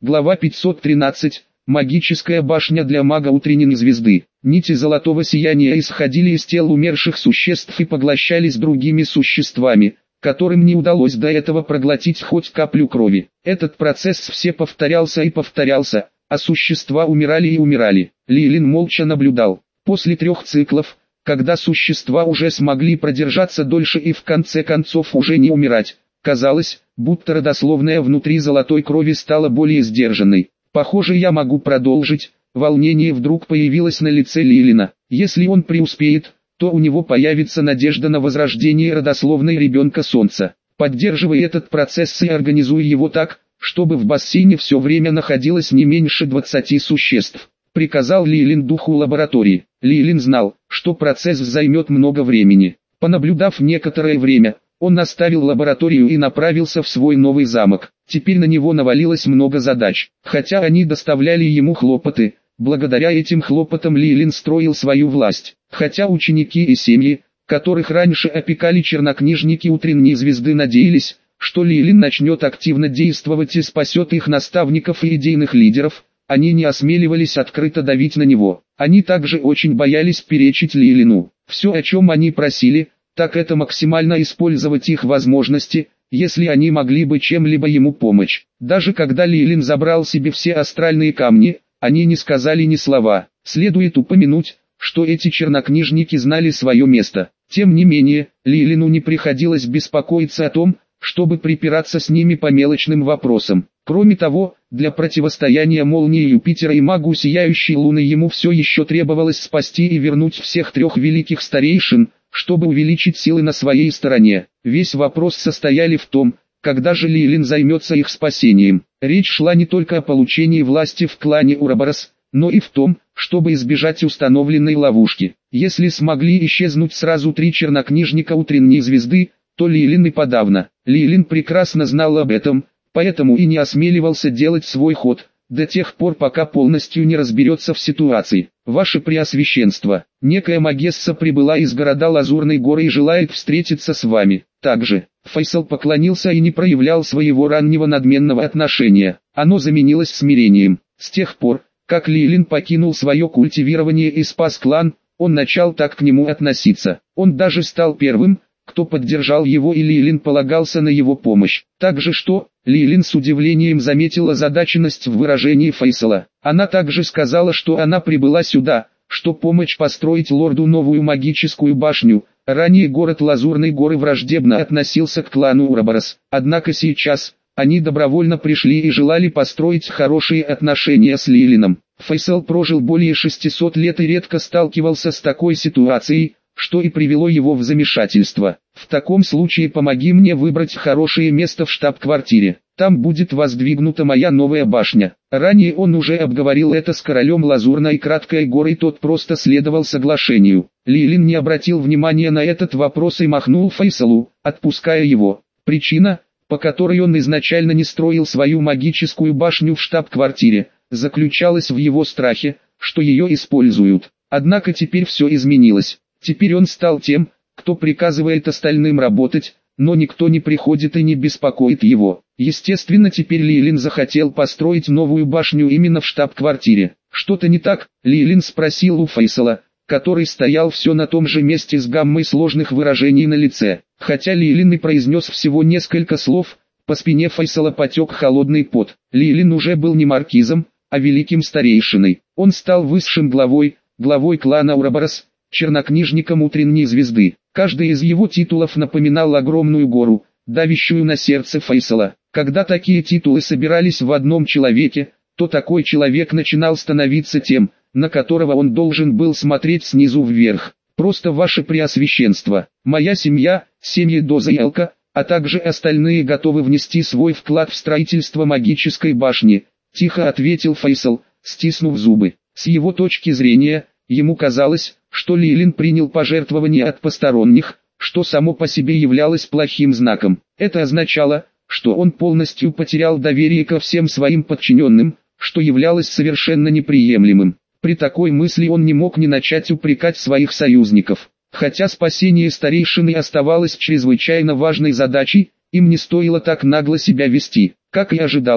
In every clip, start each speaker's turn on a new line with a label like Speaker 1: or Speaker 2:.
Speaker 1: Глава 513. Магическая башня для мага утренней звезды. Нити золотого сияния исходили из тел умерших существ и поглощались другими существами, которым не удалось до этого проглотить хоть каплю крови. Этот процесс все повторялся и повторялся, а существа умирали и умирали. Лилин молча наблюдал. После 3 циклов, когда существа уже смогли продержаться дольше и в конце концов уже не умирать, казалось, будто родословная внутри золотой крови стала более сдержанной. Похоже, я могу продолжить. Волнение вдруг появилось на лице Лилина. Если он преуспеет, то у него появится надежда на возрождение родословной ребенка Солнца. Поддерживай этот процесс и организуй его так, чтобы в бассейне все время находилось не меньше 20 существ, приказал Лилин духу лаборатории. Лилин знал, что процесс займет много времени. Понаблюдав некоторое время, он оставил лабораторию и направился в свой новый замок. Теперь на него навалилось много задач. Хотя они доставляли ему хлопоты, благодаря этим хлопотам Лилин строил свою власть. Хотя ученики и семьи, которых раньше опекали чернокнижники утренней звезды, надеялись, что Лилин начнет активно действовать и спасет их наставников и идейных лидеров, они не осмеливались открыто давить на него. Они также очень боялись перечить Лилину. Все, о чем они просили, так это максимально использовать их возможности, если они могли бы чем-либо ему помочь. Даже когда Лилин забрал себе все астральные камни, они не сказали ни слова. Следует упомянуть, что эти чернокнижники знали свое место. Тем не менее, Лилину не приходилось беспокоиться о том, чтобы припираться с ними по мелочным вопросам. Кроме того, для противостояния молнии Юпитера и магу Сияющей Луны ему все еще требовалось спасти и вернуть всех 3 великих старейшин, чтобы увеличить силы на своей стороне. Весь вопрос состоял в том, когда же Лилин займется их спасением. Речь шла не только о получении власти в клане Ураборос, но и в том, чтобы избежать установленной ловушки. Если смогли исчезнуть сразу 3 чернокнижника утренней звезды, то Лилин и подавно. Лилин прекрасно знал об этом, поэтому и не осмеливался делать свой ход, до тех пор пока полностью не разберется в ситуации. Ваше Преосвященство, некая Магесса прибыла из города Лазурной горы и желает встретиться с вами. Также, Файсал поклонился и не проявлял своего раннего надменного отношения. Оно заменилось смирением. С тех пор, как Лилин покинул свое культивирование и спас клан, он начал так к нему относиться. Он даже стал первым, кто поддержал его, и Лилин полагался на его помощь. Также что, Лилин с удивлением заметила озадаченность в выражении Файсала. Она также сказала, что она прибыла сюда, что помочь построить лорду новую магическую башню. Ранее город Лазурной горы враждебно относился к клану Ураборос. Однако сейчас, они добровольно пришли и желали построить хорошие отношения с Лилином. Файсал прожил более 600 лет и редко сталкивался с такой ситуацией, что и привело его в замешательство. В таком случае помоги мне выбрать хорошее место в штаб-квартире. Там будет воздвигнута моя новая башня. Ранее он уже обговорил это с королем Лазурной краткой горы, и тот просто следовал соглашению. Лилин не обратил внимания на этот вопрос и махнул Файсалу, отпуская его. Причина, по которой он изначально не строил свою магическую башню в штаб-квартире, заключалась в его страхе, что ее используют. Однако теперь все изменилось. Теперь он стал тем, кто приказывает остальным работать, но никто не приходит и не беспокоит его. Естественно, теперь Лилин захотел построить новую башню именно в штаб-квартире. «Что-то не так?» — Лилин спросил у Файсала, который стоял все на том же месте с гаммой сложных выражений на лице. Хотя Лилин и произнес всего несколько слов, по спине Файсала потек холодный пот. Лилин уже был не маркизом, а великим старейшиной. Он стал высшим главой клана Ураборос, чернокнижником утренней звезды. Каждый из его титулов напоминал огромную гору, давящую на сердце Файсала. Когда такие титулы собирались в одном человеке, то такой человек начинал становиться тем, на которого он должен был смотреть снизу вверх. «Просто ваше Преосвященство, моя семья, семьи Доза и Элка, а также остальные готовы внести свой вклад в строительство магической башни», — тихо ответил Файсал, стиснув зубы. С его точки зрения, ему казалось, что Лилин принял пожертвования от посторонних, что само по себе являлось плохим знаком. Это означало, что он полностью потерял доверие ко всем своим подчиненным, что являлось совершенно неприемлемым. При такой мысли он не мог не начать упрекать своих союзников. Хотя спасение старейшины оставалось чрезвычайно важной задачей, им не стоило так нагло себя вести. Как и ожидалось,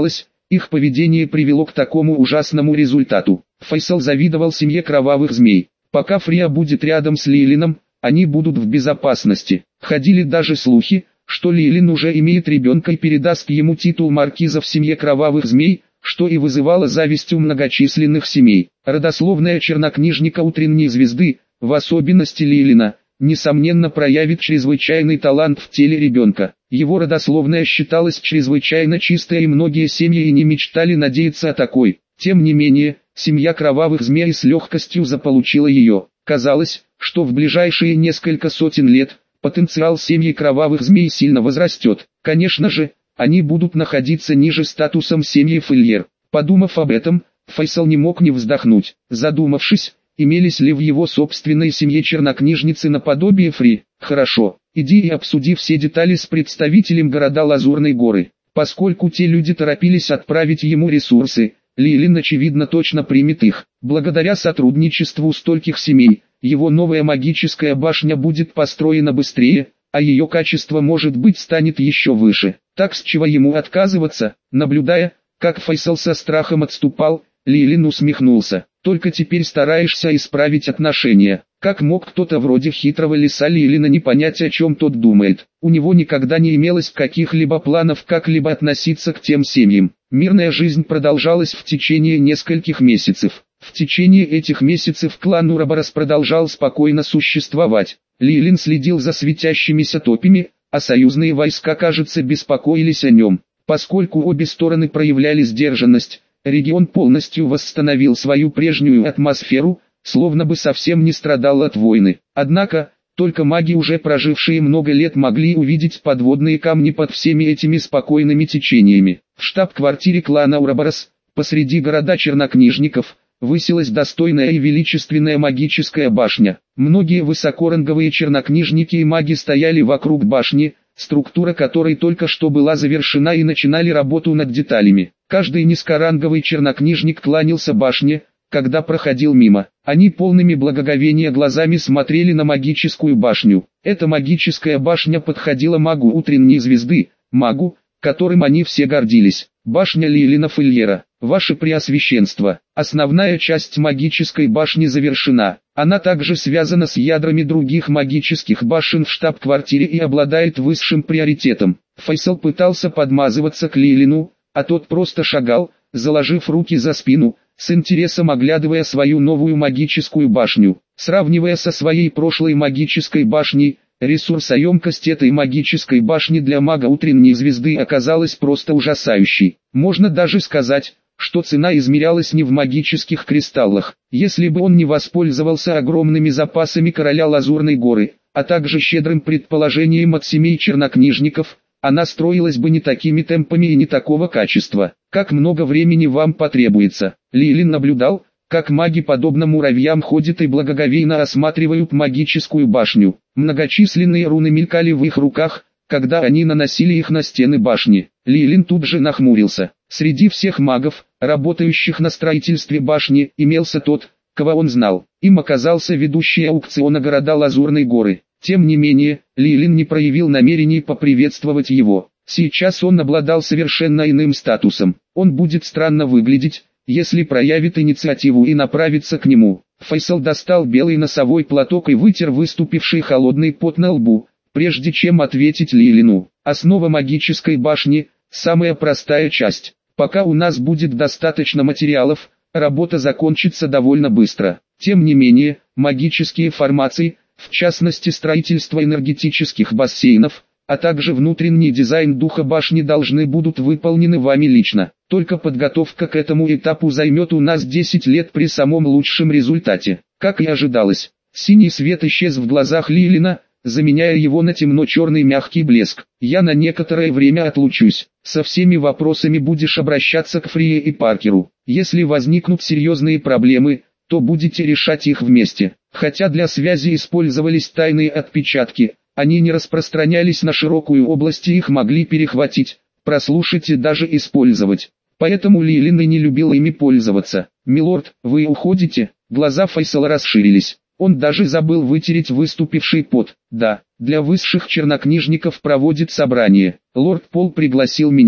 Speaker 1: Их поведение привело к такому ужасному результату. Файсал завидовал семье кровавых змей. Пока Фрия будет рядом с Лилином, они будут в безопасности. Ходили даже слухи, что Лилин уже имеет ребенка и передаст ему титул маркиза в семье кровавых змей, что и вызывало зависть у многочисленных семей. Родословная чернокнижника утренней звезды, в особенности Лилина, несомненно проявит чрезвычайный талант в теле ребенка. Его родословная считалась чрезвычайно чистой, и многие семьи и не мечтали надеяться о такой. Тем не менее, семья кровавых змей с легкостью заполучила ее. Казалось, что в ближайшие несколько сотен лет потенциал семьи кровавых змей сильно возрастет. Конечно же, они будут находиться ниже статусом семьи Фильер. Подумав об этом, Файсал не мог не вздохнуть. Задумавшись, имелись ли в его собственной семье чернокнижницы наподобие Фри. Хорошо, иди и обсуди все детали с представителем города Лазурной горы. Поскольку те люди торопились отправить ему ресурсы, Лилин очевидно точно примет их. Благодаря сотрудничеству стольких семей, его новая магическая башня будет построена быстрее, а ее качество, может быть, станет еще выше. Так с чего ему отказываться? Наблюдая, как Файсал со страхом отступал, Лилин усмехнулся. Только теперь стараешься исправить отношения. Как мог кто-то вроде хитрого лиса Лилина не понять, о чем тот думает? У него никогда не имелось каких-либо планов как-либо относиться к тем семьям. Мирная жизнь продолжалась в течение нескольких месяцев. В течение этих месяцев клан Ураборос продолжал спокойно существовать. Лилин следил за светящимися топями, а союзные войска, кажется, беспокоились о нем. Поскольку обе стороны проявляли сдержанность, регион полностью восстановил свою прежнюю атмосферу, словно бы совсем не страдал от войны. Однако, только маги, уже прожившие много лет, могли увидеть подводные камни под всеми этими спокойными течениями. В штаб-квартире клана Ураборос, посреди города чернокнижников, высилась достойная и величественная магическая башня. Многие высокоранговые чернокнижники и маги стояли вокруг башни, структура которой только что была завершена, и начинали работу над деталями. Каждый низкоранговый чернокнижник кланялся башне, когда проходил мимо. Они полными благоговения глазами смотрели на магическую башню. Эта магическая башня подходила магу утренней звезды, магу, которым они все гордились. Башня Лилина Фильера. Ваше Преосвященство, основная часть магической башни завершена. Она также связана с ядрами других магических башен в штаб-квартире и обладает высшим приоритетом. Файсал пытался подмазываться к Лилину, а тот просто шагал, заложив руки за спину, с интересом оглядывая свою новую магическую башню. Сравнивая со своей прошлой магической башней, ресурсоемкость этой магической башни для мага утренней звезды оказалась просто ужасающей. Можно даже сказать, что цена измерялась не в магических кристаллах. Если бы он не воспользовался огромными запасами короля Лазурной горы, а также щедрым предположением от семей чернокнижников, она строилась бы не такими темпами и не такого качества. Как много времени вам потребуется? Лилин наблюдал, как маги подобно муравьям ходят и благоговейно осматривают магическую башню. Многочисленные руны мелькали в их руках, когда они наносили их на стены башни. Лилин тут же нахмурился. Среди всех магов, работающих на строительстве башни, имелся тот, кого он знал. Им оказался ведущий аукциона города Лазурной горы. Тем не менее, Лилин не проявил намерений поприветствовать его. Сейчас он обладал совершенно иным статусом. Он будет странно выглядеть, если проявит инициативу и направится к нему. Файсал достал белый носовой платок и вытер выступивший холодный пот на лбу, прежде чем ответить Лилину. Основа магической башни – самая простая часть. Пока у нас будет достаточно материалов, работа закончится довольно быстро. Тем не менее, магические формации, в частности строительство энергетических бассейнов, а также внутренний дизайн духа башни должны будут выполнены вами лично. Только подготовка к этому этапу займет у нас 10 лет при самом лучшем результате. Как и ожидалось, синий свет исчез в глазах Лилина, заменяя его на темно-черный мягкий блеск. Я на некоторое время отлучусь. Со всеми вопросами будешь обращаться к Фрие и Паркеру. Если возникнут серьезные проблемы, то будете решать их вместе. Хотя для связи использовались тайные отпечатки, они не распространялись на широкую область и их могли перехватить, прослушать и даже использовать. Поэтому Лилин и не любил ими пользоваться. «Милорд, вы уходите?» Глаза Файсала расширились. Он даже забыл вытереть выступивший пот. «Да, для высших чернокнижников проводит собрание. Лорд Пол пригласил меня.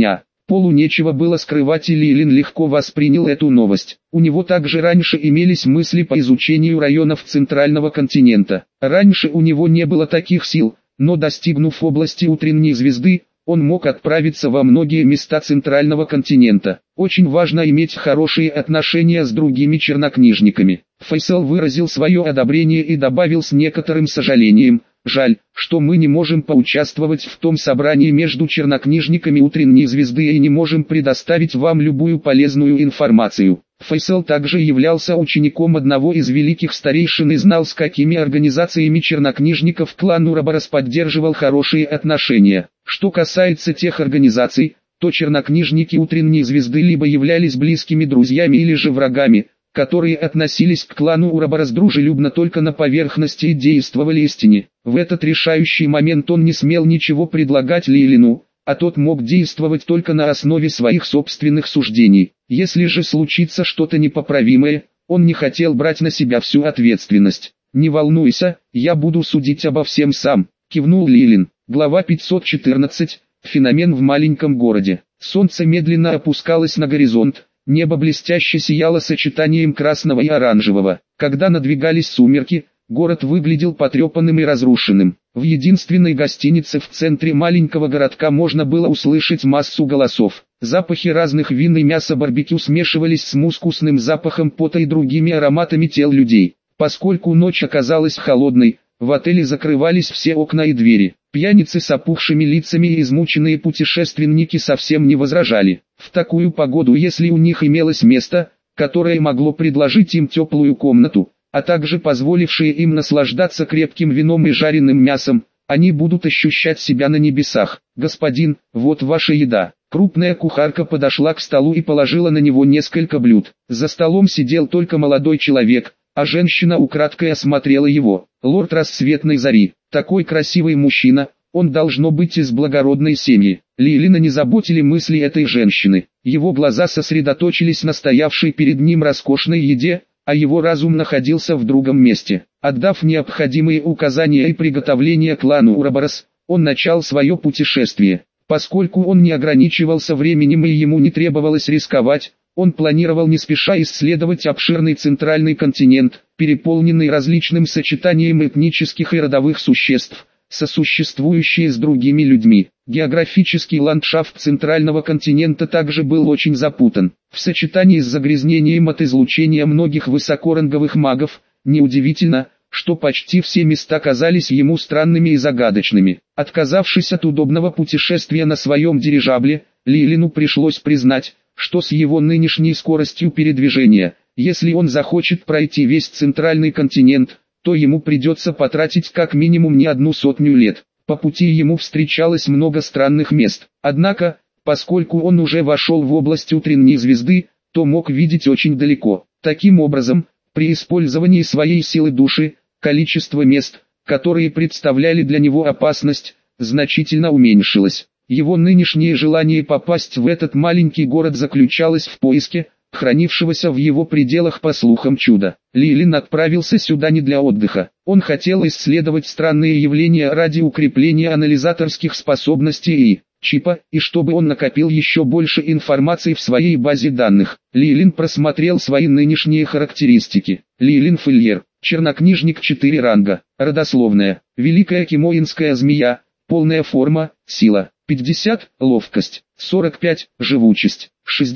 Speaker 1: Полу нечего было скрывать, и Лилин легко воспринял эту новость. У него также раньше имелись мысли по изучению районов Центрального континента. Раньше у него не было таких сил, но достигнув области утренней звезды, он мог отправиться во многие места Центрального континента. Очень важно иметь хорошие отношения с другими чернокнижниками. Фейсал выразил свое одобрение и добавил с некоторым сожалением: «Жаль, что мы не можем поучаствовать в том собрании между чернокнижниками утренней звезды и не можем предоставить вам любую полезную информацию». Фейсал также являлся учеником одного из великих старейшин и знал, с какими организациями чернокнижников клан Ураборос поддерживал хорошие отношения. Что касается тех организаций, то чернокнижники утренней звезды либо являлись близкими друзьями или же врагами, которые относились к клану Ураборос дружелюбно только на поверхности и действовали истине. В этот решающий момент он не смел ничего предлагать Лилину, а тот мог действовать только на основе своих собственных суждений. Если же случится что-то непоправимое, он не хотел брать на себя всю ответственность. «Не волнуйся, я буду судить обо всем сам», — кивнул Лилин. Глава 514. Феномен в маленьком городе. Солнце медленно опускалось на горизонт, небо блестяще сияло сочетанием красного и оранжевого. Когда надвигались сумерки, город выглядел потрепанным и разрушенным. В единственной гостинице в центре маленького городка можно было услышать массу голосов. Запахи разных вин и мяса барбекю смешивались с мускусным запахом пота и другими ароматами тел людей. Поскольку ночь оказалась холодной, в отеле закрывались все окна и двери. Пьяницы с опухшими лицами и измученные путешественники совсем не возражали. В такую погоду, если у них имелось место, которое могло предложить им теплую комнату, а также позволившие им наслаждаться крепким вином и жареным мясом, они будут ощущать себя на небесах. «Господин, вот ваша еда». Крупная кухарка подошла к столу и положила на него несколько блюд. За столом сидел только молодой человек, а женщина украдкой осмотрела его. Лорд рассветной зари, такой красивый мужчина, он должно быть из благородной семьи. Лилина не заботили мысли этой женщины. Его глаза сосредоточились на стоявшей перед ним роскошной еде, а его разум находился в другом месте. Отдав необходимые указания и приготовления клану Ураборос, он начал свое путешествие. Поскольку он не ограничивался временем и ему не требовалось рисковать, он планировал не спеша исследовать обширный центральный континент, переполненный различным сочетанием этнических и родовых существ, сосуществующие с другими людьми. Географический ландшафт центрального континента также был очень запутан. В сочетании с загрязнением от излучения многих высокоранговых магов, неудивительно, что почти все места казались ему странными и загадочными. Отказавшись от удобного путешествия на своем дирижабле, Лилину пришлось признать, что с его нынешней скоростью передвижения, если он захочет пройти весь центральный континент, то ему придется потратить как минимум не 100 лет. По пути ему встречалось много странных мест. Однако, поскольку он уже вошел в область утренней звезды, то мог видеть очень далеко. Таким образом, при использовании своей силы души, количество мест, которые представляли для него опасность, значительно уменьшилось. Его нынешнее желание попасть в этот маленький город заключалось в поиске, хранившегося в его пределах по слухам чуда. Лилин отправился сюда не для отдыха. Он хотел исследовать странные явления ради укрепления анализаторских способностей и чипа, и чтобы он накопил еще больше информации в своей базе данных. Лилин просмотрел свои нынешние характеристики. Лилин Фильер, чернокнижник 4 ранга, родословная, великая кимоинская змея, полная форма, сила, 50, ловкость, 45, живучесть,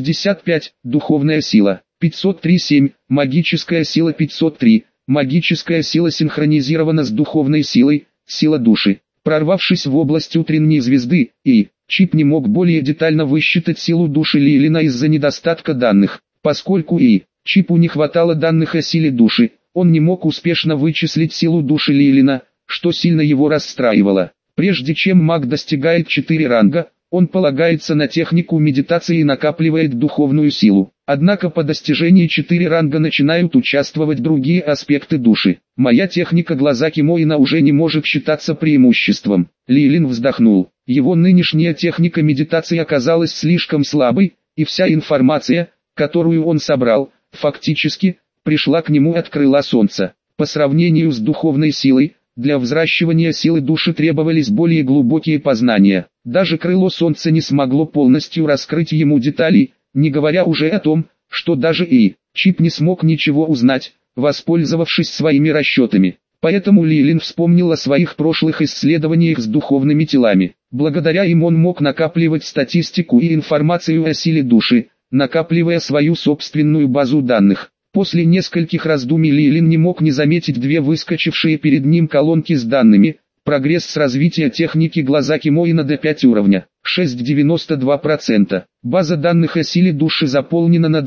Speaker 1: 65, духовная сила, 503-7, магическая сила 503, магическая сила синхронизирована с духовной силой, сила души. Прорвавшись в область утренней звезды, чип не мог более детально высчитать силу души Лилина из-за недостатка данных. Поскольку чипу не хватало данных о силе души, он не мог успешно вычислить силу души Лилина, что сильно его расстраивало. Прежде чем маг достигает 4 ранга, он полагается на технику медитации и накапливает духовную силу. Однако по достижении 4 ранга начинают участвовать другие аспекты души. Моя техника глаза Кимоина уже не может считаться преимуществом. Лилин вздохнул. Его нынешняя техника медитации оказалась слишком слабой, и вся информация, которую он собрал, фактически, пришла к нему от крыла солнца. По сравнению с духовной силой, Для взращивания силы души требовались более глубокие познания. Даже крыло солнца не смогло полностью раскрыть ему деталей, не говоря уже о том, что даже и Чип не смог ничего узнать, воспользовавшись своими расчетами. Поэтому Лилин вспомнил о своих прошлых исследованиях с духовными телами. Благодаря им он мог накапливать статистику и информацию о силе души, накапливая свою собственную базу данных. После нескольких раздумий Лилин не мог не заметить две выскочившие перед ним колонки с данными. Прогресс с развития техники глаза Кимоина до 5 уровня, 6,92%. База данных о силе души заполнена на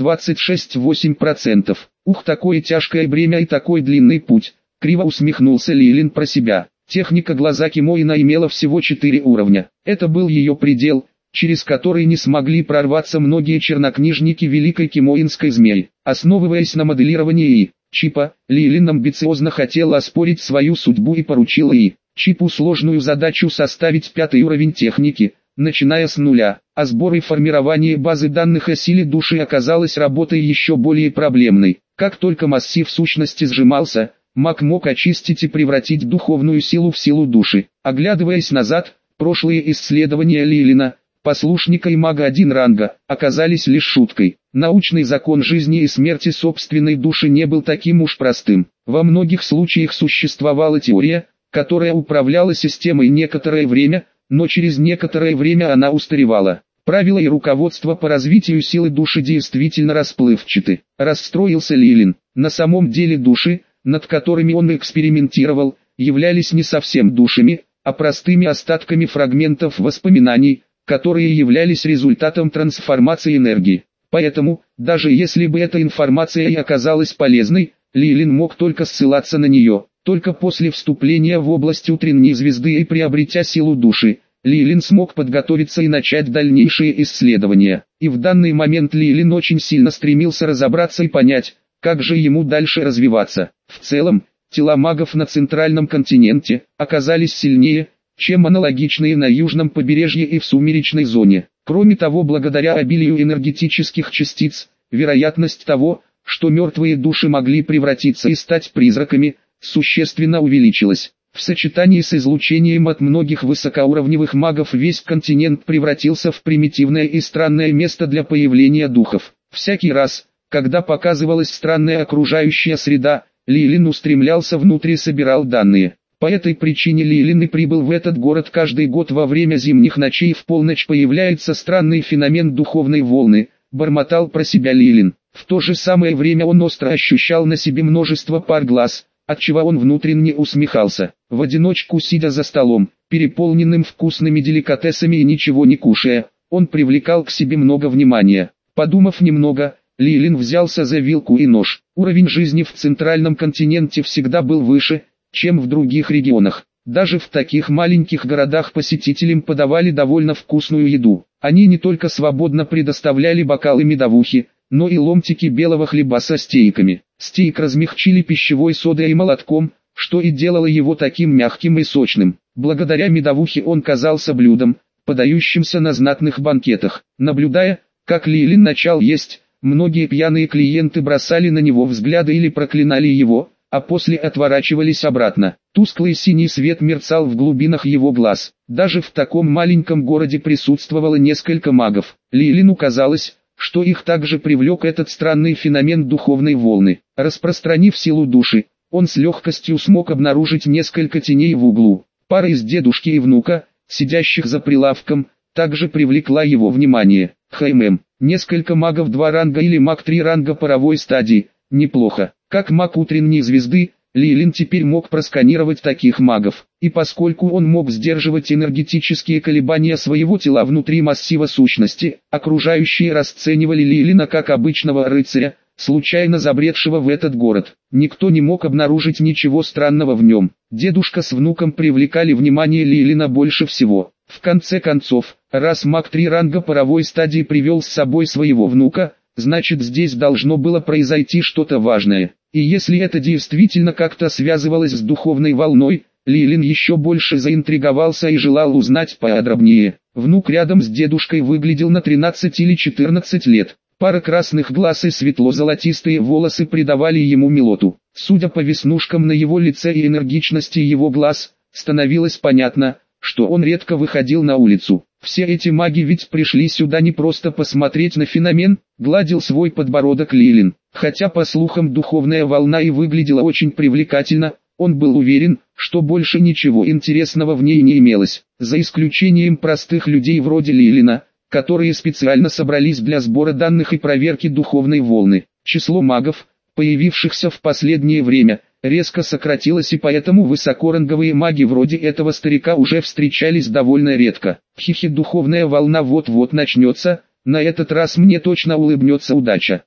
Speaker 1: 26,8%. Ух, такое тяжкое бремя и такой длинный путь. Криво усмехнулся Лилин про себя. Техника глаза Кимоина имела всего 4 уровня. Это был ее предел, через который не смогли прорваться многие чернокнижники Великой Кимоинской змеи. Основываясь на моделировании Чипа, Лилин амбициозно хотел оспорить свою судьбу и поручил Чипу сложную задачу составить 5-й уровень техники, начиная с нуля, а сбор и формирование базы данных о силе души оказалось работой еще более проблемной. Как только массив сущности сжимался, маг мог очистить и превратить духовную силу в силу души. Оглядываясь назад, прошлые исследования Лилина, послушника и мага 1 ранга, оказались лишь шуткой. Научный закон жизни и смерти собственной души не был таким уж простым. Во многих случаях существовала теория, которая управляла системой некоторое время, но через некоторое время она устаревала. Правила и руководство по развитию силы души действительно расплывчаты. Расстроился Лилин. На самом деле души, над которыми он экспериментировал, являлись не совсем душами, а простыми остатками фрагментов воспоминаний, которые являлись результатом трансформации энергии. Поэтому, даже если бы эта информация и оказалась полезной, Лилин мог только ссылаться на нее. Только после вступления в область утренней звезды и приобретя силу души, Лилин смог подготовиться и начать дальнейшие исследования. И в данный момент Лилин очень сильно стремился разобраться и понять, как же ему дальше развиваться. В целом, тела магов на центральном континенте оказались сильнее, чем аналогичные на южном побережье и в сумеречной зоне. Кроме того, благодаря обилию энергетических частиц, вероятность того, что мертвые души могли превратиться и стать призраками, существенно увеличилась. В сочетании с излучением от многих высокоуровневых магов весь континент превратился в примитивное и странное место для появления духов. Всякий раз, когда показывалась странная окружающая среда, Лилин устремлялся внутрь и собирал данные. По этой причине Лилин и прибыл в этот город. Каждый год во время зимних ночей в полночь появляется странный феномен духовной волны, бормотал про себя Лилин. В то же самое время он остро ощущал на себе множество пар глаз, отчего он внутренне усмехался. В одиночку сидя за столом, переполненным вкусными деликатесами и ничего не кушая, он привлекал к себе много внимания. Подумав немного, Лилин взялся за вилку и нож. Уровень жизни в центральном континенте всегда был выше, чем в других регионах. Даже в таких маленьких городах посетителям подавали довольно вкусную еду. Они не только свободно предоставляли бокалы медовухи, но и ломтики белого хлеба со стейками. Стейк размягчили пищевой содой и молотком, что и делало его таким мягким и сочным. Благодаря медовухе он казался блюдом, подающимся на знатных банкетах. Наблюдая, как Лилин начал есть, многие пьяные клиенты бросали на него взгляды или проклинали его, а после отворачивались обратно. Тусклый синий свет мерцал в глубинах его глаз. Даже в таком маленьком городе присутствовало несколько магов. Лилину казалось, что их также привлек этот странный феномен духовной волны. Распространив силу души, он с легкостью смог обнаружить несколько теней в углу. Пара из дедушки и внука, сидящих за прилавком, также привлекла его внимание. Несколько магов 2 ранга или маг 3 ранга паровой стадии, неплохо. Как маг утренней звезды, Лилин теперь мог просканировать таких магов. И поскольку он мог сдерживать энергетические колебания своего тела внутри массива сущности, окружающие расценивали Лилина как обычного рыцаря, случайно забредшего в этот город. Никто не мог обнаружить ничего странного в нем. Дедушка с внуком привлекали внимание Лилина больше всего. В конце концов, раз маг 3 ранга паровой стадии привел с собой своего внука, значит здесь должно было произойти что-то важное. И если это действительно как-то связывалось с духовной волной, Лилин еще больше заинтриговался и желал узнать подробнее. Внук рядом с дедушкой выглядел на 13 или 14 лет. Пара красных глаз и светло-золотистые волосы придавали ему милоту. Судя по веснушкам на его лице и энергичности его глаз, становилось понятно, что он редко выходил на улицу. Все эти маги ведь пришли сюда не просто посмотреть на феномен, гладил свой подбородок Лилин. Хотя по слухам духовная волна и выглядела очень привлекательно, он был уверен, что больше ничего интересного в ней не имелось, за исключением простых людей вроде Лилина, которые специально собрались для сбора данных и проверки духовной волны. Число магов, появившихся в последнее время, резко сократилось, и поэтому высокоранговые маги вроде этого старика уже встречались довольно редко. Хихи, духовная волна вот-вот начнется, на этот раз мне точно улыбнется удача.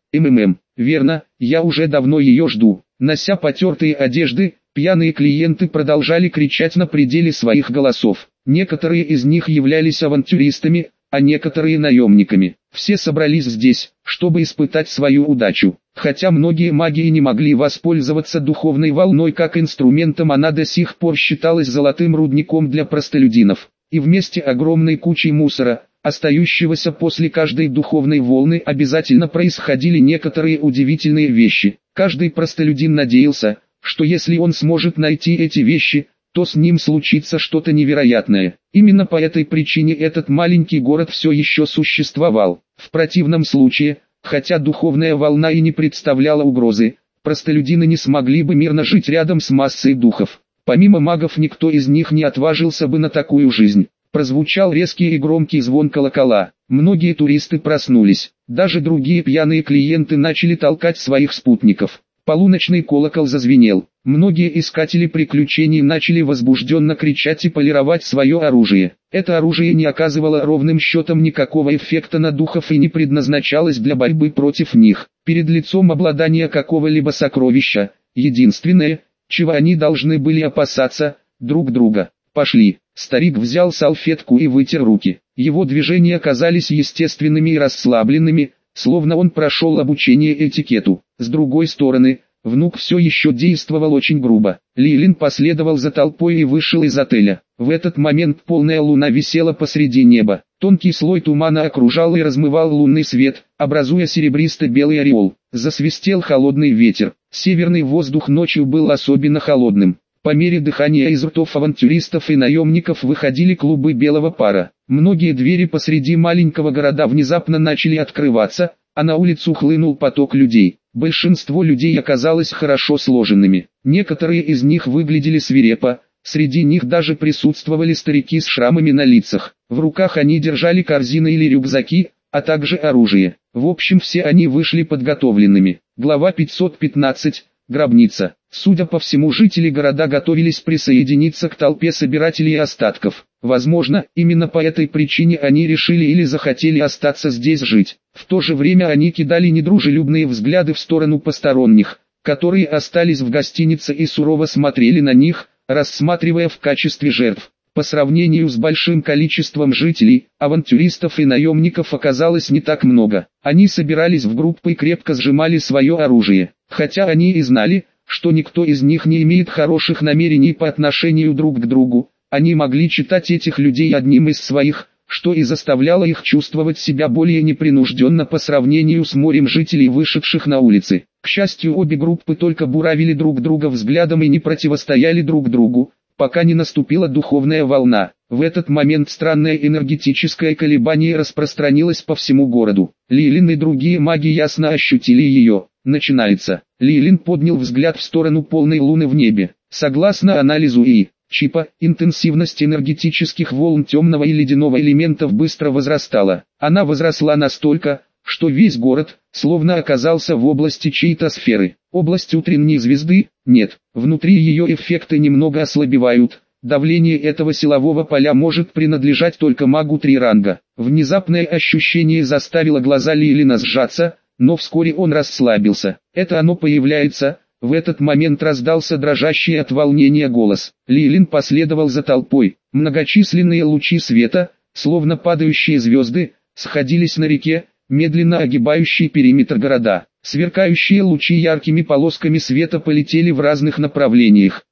Speaker 1: Верно, я уже давно ее жду. Нося потертые одежды, пьяные клиенты продолжали кричать на пределе своих голосов. Некоторые из них являлись авантюристами, а некоторые наемниками. Все собрались здесь, чтобы испытать свою удачу. Хотя многие маги и не могли воспользоваться духовной волной как инструментом, она до сих пор считалась золотым рудником для простолюдинов. И вместе огромной кучей мусора, остающегося после каждой духовной волны, обязательно происходили некоторые удивительные вещи. Каждый простолюдин надеялся, что если он сможет найти эти вещи, то с ним случится что-то невероятное. Именно по этой причине этот маленький город все еще существовал. В противном случае, хотя духовная волна и не представляла угрозы, простолюдины не смогли бы мирно жить рядом с массой духов. Помимо магов никто из них не отважился бы на такую жизнь. Прозвучал резкий и громкий звон колокола. Многие туристы проснулись. Даже другие пьяные клиенты начали толкать своих спутников. Полуночный колокол зазвенел. Многие искатели приключений начали возбужденно кричать и полировать свое оружие. Это оружие не оказывало ровным счетом никакого эффекта на духов и не предназначалось для борьбы против них. Перед лицом обладания какого-либо сокровища, единственное, чего они должны были опасаться, друг друга. «Пошли». Старик взял салфетку и вытер руки. Его движения казались естественными и расслабленными, словно он прошел обучение этикету. С другой стороны, внук все еще действовал очень грубо. Лилин последовал за толпой и вышел из отеля. В этот момент полная луна висела посреди неба. Тонкий слой тумана окружал и размывал лунный свет, образуя серебристо-белый ореол. Засвистел холодный ветер. Северный воздух ночью был особенно холодным. По мере дыхания из ртов авантюристов и наемников выходили клубы белого пара. Многие двери посреди маленького города внезапно начали открываться, а на улицу хлынул поток людей. Большинство людей оказалось хорошо сложенными. Некоторые из них выглядели свирепо, среди них даже присутствовали старики с шрамами на лицах. В руках они держали корзины или рюкзаки, а также оружие. В общем, все они вышли подготовленными. Глава 515. Гробница. Судя по всему, жители города готовились присоединиться к толпе собирателей остатков. Возможно, именно по этой причине они решили или захотели остаться здесь жить. В то же время они кидали недружелюбные взгляды в сторону посторонних, которые остались в гостинице и сурово смотрели на них, рассматривая в качестве жертв. По сравнению с большим количеством жителей, авантюристов и наемников оказалось не так много. Они собирались в группы и крепко сжимали свое оружие. Хотя они и знали, что никто из них не имеет хороших намерений по отношению друг к другу, они могли читать этих людей одним из своих, что и заставляло их чувствовать себя более непринужденно по сравнению с морем жителей, вышедших на улицы. К счастью, обе группы только буравили друг друга взглядом и не противостояли друг другу, пока не наступила духовная волна. В этот момент странное энергетическое колебание распространилось по всему городу. Лилин и другие маги ясно ощутили ее. Начинается. Лилин поднял взгляд в сторону полной луны в небе. Согласно анализу Чипа, интенсивность энергетических волн темного и ледяного элементов быстро возрастала. Она возросла настолько, что весь город, словно оказался в области чьей-то сферы. Область утренней звезды? Нет. Внутри ее эффекты немного ослабевают. Давление этого силового поля может принадлежать только магу 3 ранга. Внезапное ощущение заставило глаза Лилина сжаться, но вскоре он расслабился. Это оно появляется. В этот момент раздался дрожащий от волнения голос. Лилин последовал за толпой. Многочисленные лучи света, словно падающие звезды, сходились на реке, медленно огибающей периметр города. Сверкающие лучи яркими полосками света полетели в разных направлениях.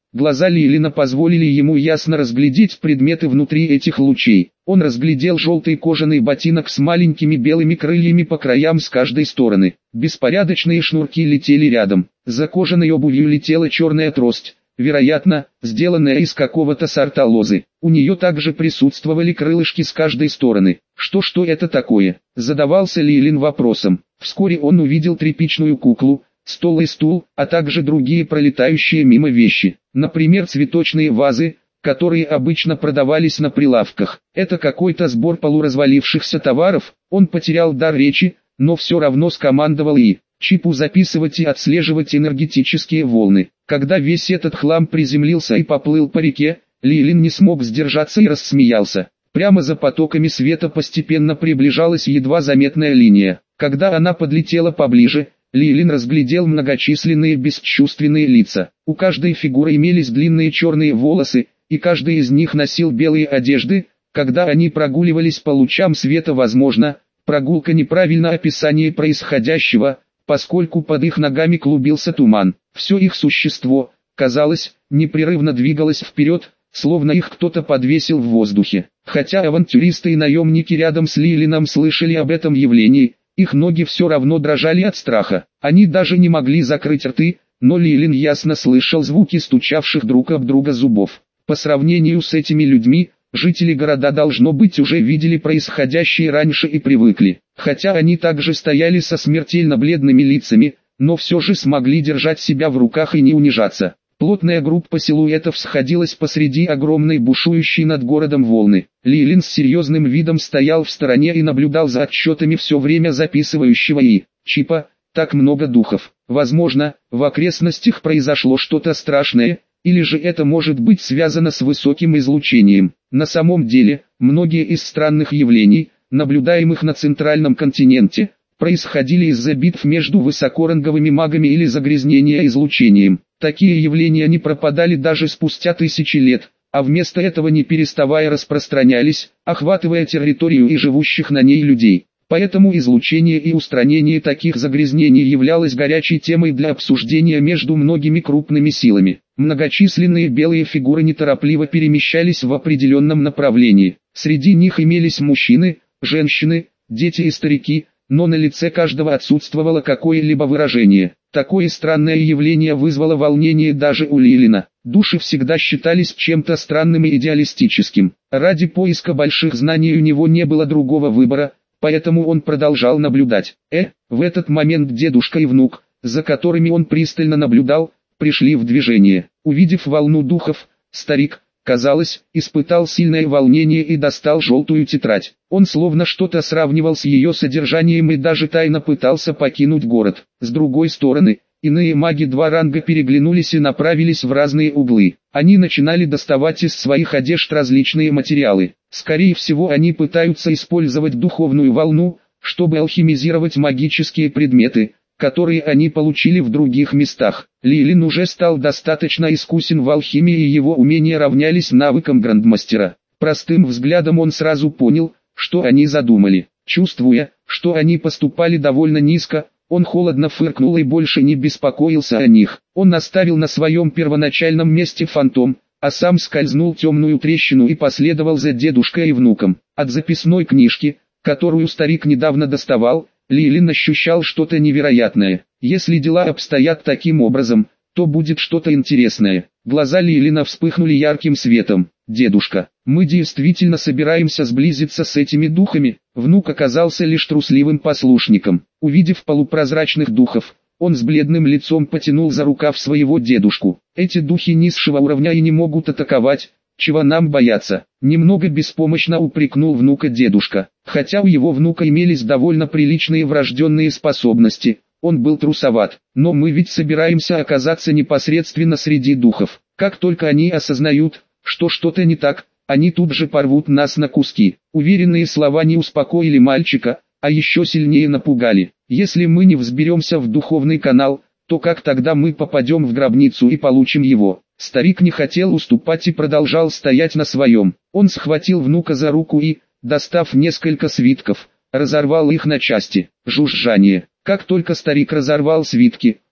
Speaker 1: Глаза Лилина позволили ему ясно разглядеть предметы внутри этих лучей. Он разглядел желтый кожаный ботинок с маленькими белыми крыльями по краям с каждой стороны. Беспорядочные шнурки летели рядом. За кожаной обувью летела черная трость, вероятно, сделанная из какого-то сорта лозы. У нее также присутствовали крылышки с каждой стороны. Что это такое? Задавался Лилин вопросом. Вскоре он увидел тряпичную куклу, стол и стул, а также другие пролетающие мимо вещи. Например, цветочные вазы, которые обычно продавались на прилавках. Это какой-то сбор полуразвалившихся товаров. Он потерял дар речи, но все равно скомандовал чипу записывать и отслеживать энергетические волны. Когда весь этот хлам приземлился и поплыл по реке, Лилин не смог сдержаться и рассмеялся. Прямо за потоками света постепенно приближалась едва заметная линия. Когда она подлетела поближе, Лилин разглядел многочисленные бесчувственные лица. У каждой фигуры имелись длинные черные волосы, и каждый из них носил белые одежды. Когда они прогуливались по лучам света, возможно, прогулка неправильно описание происходящего, поскольку под их ногами клубился туман. Все их существо, казалось, непрерывно двигалось вперед, словно их кто-то подвесил в воздухе. Хотя авантюристы и наемники рядом с Лилином слышали об этом явлении, их ноги все равно дрожали от страха. Они даже не могли закрыть рты, но Лилин ясно слышал звуки стучавших друг об друга зубов. По сравнению с этими людьми, жители города должно быть уже видели происходящее раньше и привыкли. Хотя они также стояли со смертельно бледными лицами, но все же смогли держать себя в руках и не унижаться. Плотная группа силуэтов сходилась посреди огромной бушующей над городом волны. Лилин с серьезным видом стоял в стороне и наблюдал за отчетами все время записывающего чипа. Так много духов. Возможно, в окрестностях произошло что-то страшное, или же это может быть связано с высоким излучением. На самом деле, многие из странных явлений, наблюдаемых на центральном континенте, происходили из-за битв между высокоранговыми магами или загрязнения излучением. Такие явления не пропадали даже спустя тысячи лет, а вместо этого не переставая распространялись, охватывая территорию и живущих на ней людей. Поэтому излучение и устранение таких загрязнений являлось горячей темой для обсуждения между многими крупными силами. Многочисленные белые фигуры неторопливо перемещались в определенном направлении. Среди них имелись мужчины, женщины, дети и старики, но на лице каждого отсутствовало какое-либо выражение. Такое странное явление вызвало волнение даже у Лилина. Души всегда считались чем-то странным и идеалистическим. Ради поиска больших знаний у него не было другого выбора, поэтому он продолжал наблюдать. В этот момент дедушка и внук, за которыми он пристально наблюдал, пришли в движение. Увидев волну духов, старик, казалось, испытал сильное волнение и достал желтую тетрадь. Он словно что-то сравнивал с ее содержанием и даже тайно пытался покинуть город. С другой стороны, иные маги два ранга переглянулись и направились в разные углы. Они начинали доставать из своих одежд различные материалы. Скорее всего, они пытаются использовать духовную волну, чтобы алхимизировать магические предметы, которые они получили в других местах. Лилин уже стал достаточно искусен в алхимии, и его умения равнялись навыкам грандмастера. Простым взглядом он сразу понял, что они задумали. Чувствуя, что они поступали довольно низко, он холодно фыркнул и больше не беспокоился о них. Он оставил на своем первоначальном месте фантом, а сам скользнул в темную трещину и последовал за дедушкой и внуком. От записной книжки, которую старик недавно доставал, Лилин ощущал что-то невероятное. Если дела обстоят таким образом, то будет что-то интересное. Глаза Лилина вспыхнули ярким светом. «Дедушка, мы действительно собираемся сблизиться с этими духами?» Внук оказался лишь трусливым послушником. Увидев полупрозрачных духов, он с бледным лицом потянул за рукав своего дедушку. «Эти духи низшего уровня и не могут атаковать. Чего нам бояться?» Немного беспомощно упрекнул внука дедушка. Хотя у его внука имелись довольно приличные врожденные способности, он был трусоват. «Но мы ведь собираемся оказаться непосредственно среди духов. Как только они осознают, что что-то не так, они тут же порвут нас на куски». Уверенные слова не успокоили мальчика, а еще сильнее напугали. «Если мы не взберемся в духовный канал, то как тогда мы попадем в гробницу и получим его?» Старик не хотел уступать и продолжал стоять на своем. Он схватил внука за руку и, достав несколько свитков, разорвал их на части. Жужжание. Как только старик разорвал свитки,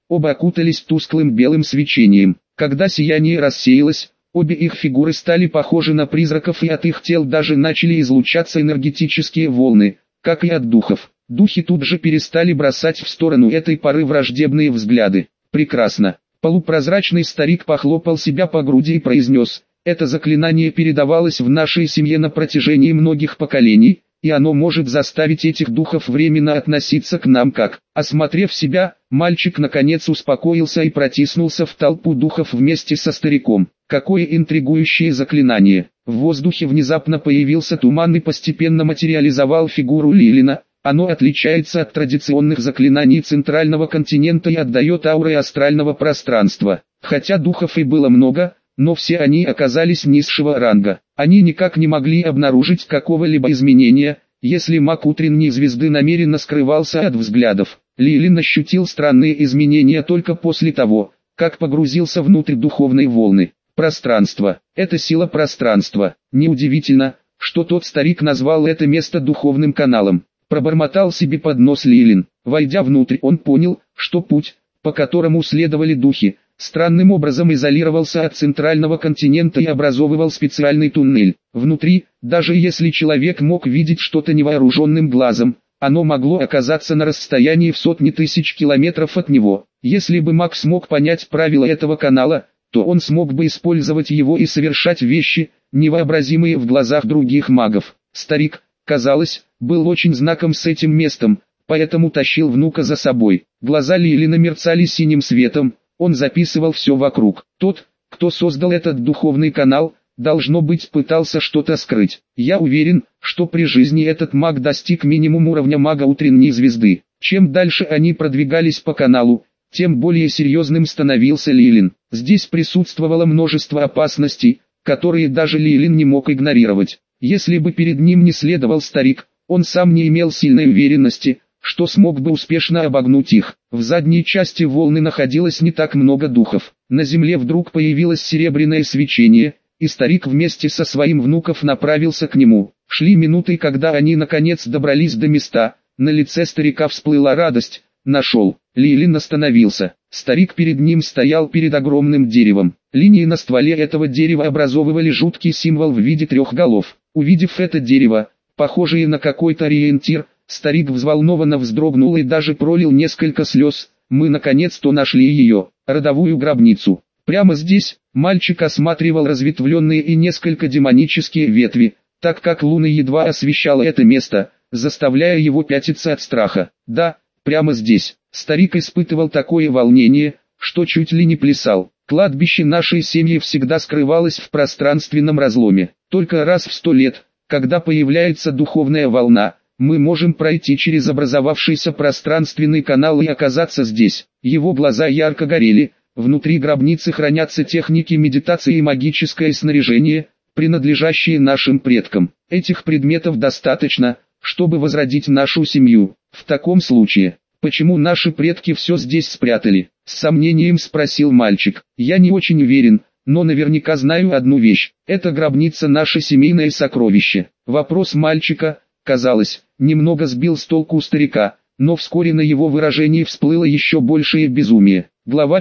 Speaker 1: оба окутались тусклым белым свечением. Когда сияние рассеялось, обе их фигуры стали похожи на призраков, и от их тел даже начали излучаться энергетические волны, как и от духов. Духи тут же перестали бросать в сторону этой поры враждебные взгляды. «Прекрасно». Полупрозрачный старик похлопал себя по груди и произнес: «Это заклинание передавалось в нашей семье на протяжении многих поколений, и оно может заставить этих духов временно относиться к нам как». Осмотрев себя, мальчик наконец успокоился и протиснулся в толпу духов вместе со стариком. Какое интригующее заклинание! В воздухе внезапно появился туман и постепенно материализовал фигуру Лилина. Оно отличается от традиционных заклинаний центрального континента и отдает аурой астрального пространства. Хотя духов и было много, но все они оказались низшего ранга. Они никак не могли обнаружить какого-либо изменения, если маг утренней звезды намеренно скрывался от взглядов. Лилин ощутил странные изменения только после того, как погрузился внутрь духовной волны. Пространство. Это сила пространства. Неудивительно, что тот старик назвал это место духовным каналом. Пробормотал себе под нос Лилин. Войдя внутрь, он понял, что путь, по которому следовали духи, странным образом изолировался от центрального континента и образовывал специальный туннель. Внутри, даже если человек мог видеть что-то невооруженным глазом, оно могло оказаться на расстоянии в сотни тысяч километров от него. Если бы маг смог понять правила этого канала, то он смог бы использовать его и совершать вещи, невообразимые в глазах других магов. Старик, казалось, был очень знаком с этим местом, поэтому тащил внука за собой. Глаза Лилина мерцали синим светом, он записывал все вокруг. Тот, кто создал этот духовный канал, должно быть, пытался что-то скрыть. Я уверен, что при жизни этот маг достиг минимум уровня мага утренней звезды. Чем дальше они продвигались по каналу, тем более серьезным становился Лилин. Здесь присутствовало множество опасностей, которые даже Лилин не мог игнорировать. Если бы перед ним не следовал старик, он сам не имел сильной уверенности, что смог бы успешно обогнуть их. В задней части волны находилось не так много духов. На земле вдруг появилось серебряное свечение, и старик вместе со своим внуком направился к нему. Шли минуты, когда они наконец добрались до места. На лице старика всплыла радость. Нашел. Лилин остановился. Старик перед ним стоял перед огромным деревом. Линии на стволе этого дерева образовывали жуткий символ в виде 3 голов. Увидев это дерево, похожее на какой-то ориентир, старик взволнованно вздрогнул и даже пролил несколько слез. Мы наконец-то нашли ее, родовую гробницу. Прямо здесь, мальчик осматривал разветвленные и несколько демонические ветви, так как луна едва освещала это место, заставляя его пятиться от страха. Да, прямо здесь. Старик испытывал такое волнение, что чуть ли не плясал. Кладбище нашей семьи всегда скрывалось в пространственном разломе. Только раз в 100 лет, когда появляется духовная волна, мы можем пройти через образовавшийся пространственный канал и оказаться здесь. Его глаза ярко горели, внутри гробницы хранятся техники медитации и магическое снаряжение, принадлежащие нашим предкам. Этих предметов достаточно, чтобы возродить нашу семью. В таком случае, почему наши предки все здесь спрятали? С сомнением спросил мальчик. Я не очень уверен, но наверняка знаю одну вещь. Эта гробница наше семейное сокровище. Вопрос мальчика, казалось, немного сбил с толку старика, но вскоре на его выражении всплыло еще большее безумие. Глава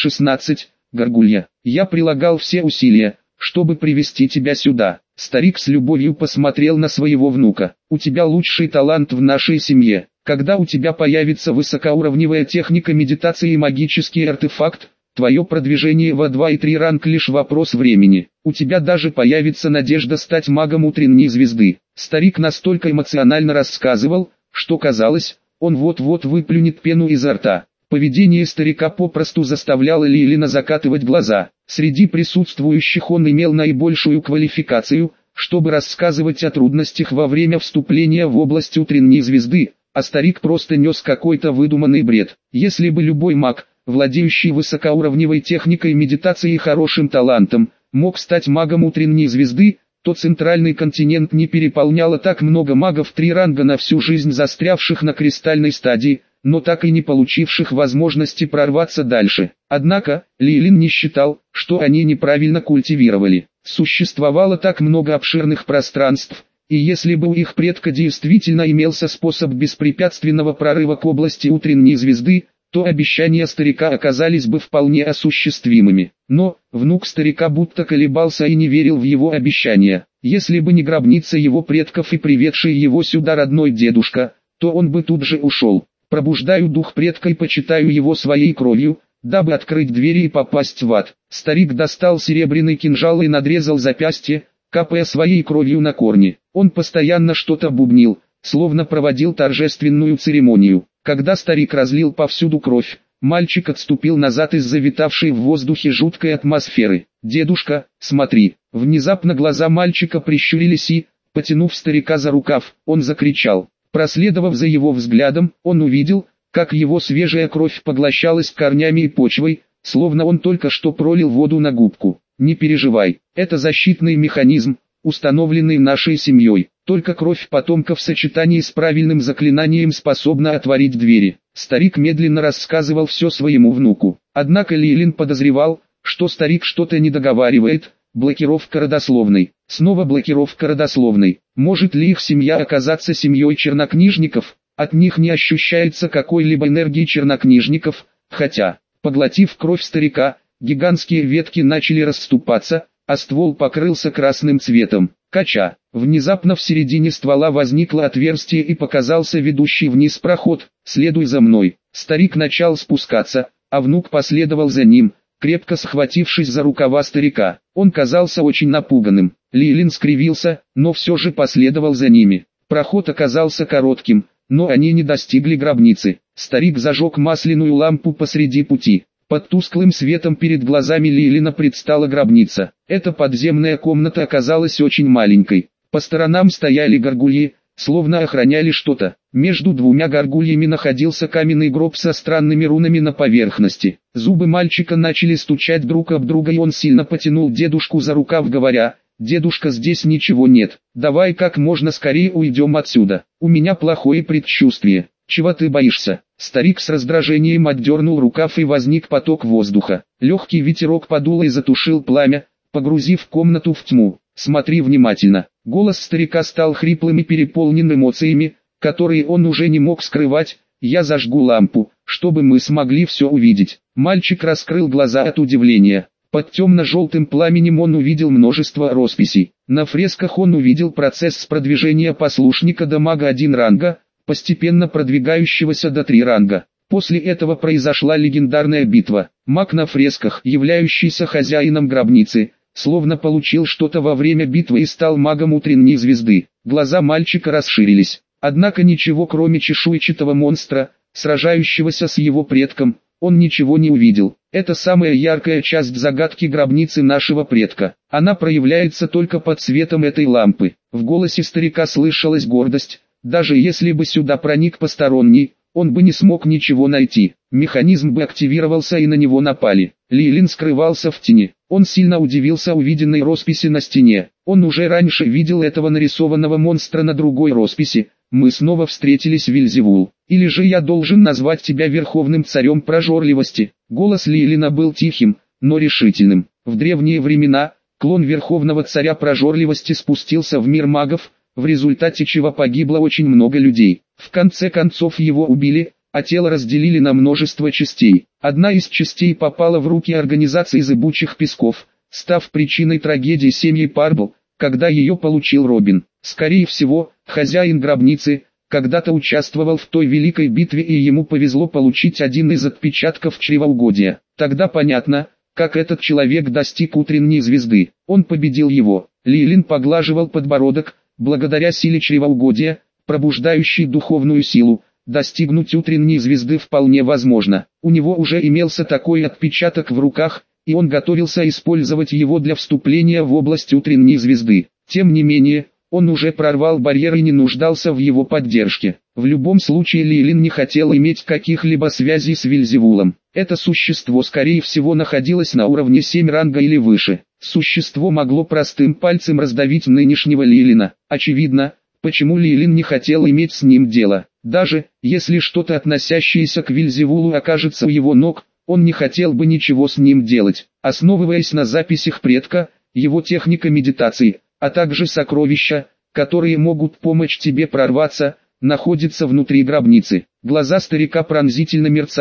Speaker 1: 516. Горгулья. Я прилагал все усилия, чтобы привести тебя сюда. Старик с любовью посмотрел на своего внука. У тебя лучший талант в нашей семье. Когда у тебя появится высокоуровневая техника медитации и магический артефакт, твое продвижение во 2 и 3 ранг лишь вопрос времени. У тебя даже появится надежда стать магом утренней звезды. Старик настолько эмоционально рассказывал, что казалось, он вот-вот выплюнет пену изо рта. Поведение старика попросту заставляло Лилина закатывать глаза. Среди присутствующих он имел наибольшую квалификацию, чтобы рассказывать о трудностях во время вступления в область утренней звезды, а старик просто нес какой-то выдуманный бред. Если бы любой маг, владеющий высокоуровневой техникой медитации и хорошим талантом, мог стать магом утренней звезды, то центральный континент не переполняло так много магов 3 ранга на всю жизнь застрявших на кристальной стадии, но так и не получивших возможности прорваться дальше. Однако, Лилин не считал, что они неправильно культивировали. Существовало так много обширных пространств, и если бы у их предка действительно имелся способ беспрепятственного прорыва к области утренней звезды, то обещания старика оказались бы вполне осуществимыми. Но, внук старика будто колебался и не верил в его обещания. Если бы не гробница его предков и приведший его сюда родной дедушка, то он бы тут же ушел. Пробуждаю дух предка и почитаю его своей кровью, дабы открыть двери и попасть в ад. Старик достал серебряный кинжал и надрезал запястье, капая своей кровью на корни. Он постоянно что-то бубнил, словно проводил торжественную церемонию. Когда старик разлил повсюду кровь, мальчик отступил назад из-за витавшей в воздухе жуткой атмосферы. «Дедушка, смотри!» Внезапно глаза мальчика прищурились и, потянув старика за рукав, он закричал. Проследовав за его взглядом, он увидел, как его свежая кровь поглощалась корнями и почвой, словно он только что пролил воду на губку. «Не переживай, это защитный механизм, установленный нашей семьей. Только кровь потомков в сочетании с правильным заклинанием способна отворить двери». Старик медленно рассказывал все своему внуку. Однако Лилин подозревал, что старик что-то не договаривает. Блокировка родословной. Снова блокировка родословной. Может ли их семья оказаться семьей чернокнижников? От них не ощущается какой-либо энергии чернокнижников, хотя, поглотив кровь старика, гигантские ветки начали расступаться, а ствол покрылся красным цветом. Кача. Внезапно в середине ствола возникло отверстие и показался ведущий вниз проход. «Следуй за мной». Старик начал спускаться, а внук последовал за ним, крепко схватившись за рукава старика. Он казался очень напуганным. Лилин скривился, но все же последовал за ними. Проход оказался коротким, но они не достигли гробницы. Старик зажег масляную лампу посреди пути. Под тусклым светом перед глазами Лилина предстала гробница. Эта подземная комната оказалась очень маленькой. По сторонам стояли горгульи, словно охраняли что-то. Между двумя горгульями находился каменный гроб со странными рунами на поверхности. Зубы мальчика начали стучать друг об друга, и он сильно потянул дедушку за рукав, говоря: «Дедушка, здесь ничего нет, давай как можно скорее уйдем отсюда. У меня плохое предчувствие». «Чего ты боишься?» Старик с раздражением отдернул рукав, и возник поток воздуха. Легкий ветерок подул и затушил пламя, погрузив комнату в тьму. «Смотри внимательно». Голос старика стал хриплым и переполнен эмоциями, которые он уже не мог скрывать. «Я зажгу лампу, чтобы мы смогли все увидеть». Мальчик раскрыл глаза от удивления. Под темно-желтым пламенем он увидел множество росписей. На фресках он увидел процесс продвижения послушника до мага 1 ранга, постепенно продвигающегося до 3 ранга. После этого произошла легендарная битва. Маг на фресках, являющийся хозяином гробницы, словно получил что-то во время битвы и стал магом утренней звезды. Глаза мальчика расширились. Однако ничего кроме чешуйчатого монстра, сражающегося с его предком, он ничего не увидел. Это самая яркая часть загадки гробницы нашего предка. Она проявляется только под светом этой лампы. В голосе старика слышалась гордость. Даже если бы сюда проник посторонний, он бы не смог ничего найти. Механизм бы активировался и на него напали. Лилин скрывался в тени. Он сильно удивился увиденной росписи на стене. Он уже раньше видел этого нарисованного монстра на другой росписи. «Мы снова встретились, Вельзевул. Или же я должен назвать тебя верховным царем прожорливости?» Голос Лилина был тихим, но решительным. В древние времена, клон верховного царя прожорливости спустился в мир магов, в результате чего погибло очень много людей. В конце концов его убили, а тело разделили на множество частей. Одна из частей попала в руки организации зыбучих песков, став причиной трагедии семьи Парбл, когда ее получил Робин. Скорее всего, хозяин гробницы когда-то участвовал в той великой битве, и ему повезло получить один из отпечатков чревоугодия. Тогда понятно, как этот человек достиг утренней звезды. Он победил его. Лилин поглаживал подбородок. Благодаря силе чревоугодия, пробуждающей духовную силу, достигнуть утренней звезды вполне возможно. У него уже имелся такой отпечаток в руках, и он готовился использовать его для вступления в область утренней звезды. Тем не менее, он уже прорвал барьер и не нуждался в его поддержке. В любом случае Лилин не хотел иметь каких-либо связей с Вельзевулом. Это существо скорее всего находилось на уровне 7 ранга или выше. Существо могло простым пальцем раздавить нынешнего Лилина. Очевидно, почему Лилин не хотел иметь с ним дело. Даже, если что-то относящееся к Вельзевулу окажется у его ног, он не хотел бы ничего с ним делать. Основываясь на записях предка, его техника медитации, а также сокровища, которые могут помочь тебе прорваться, находятся внутри гробницы. Глаза старика пронзительно мерцали,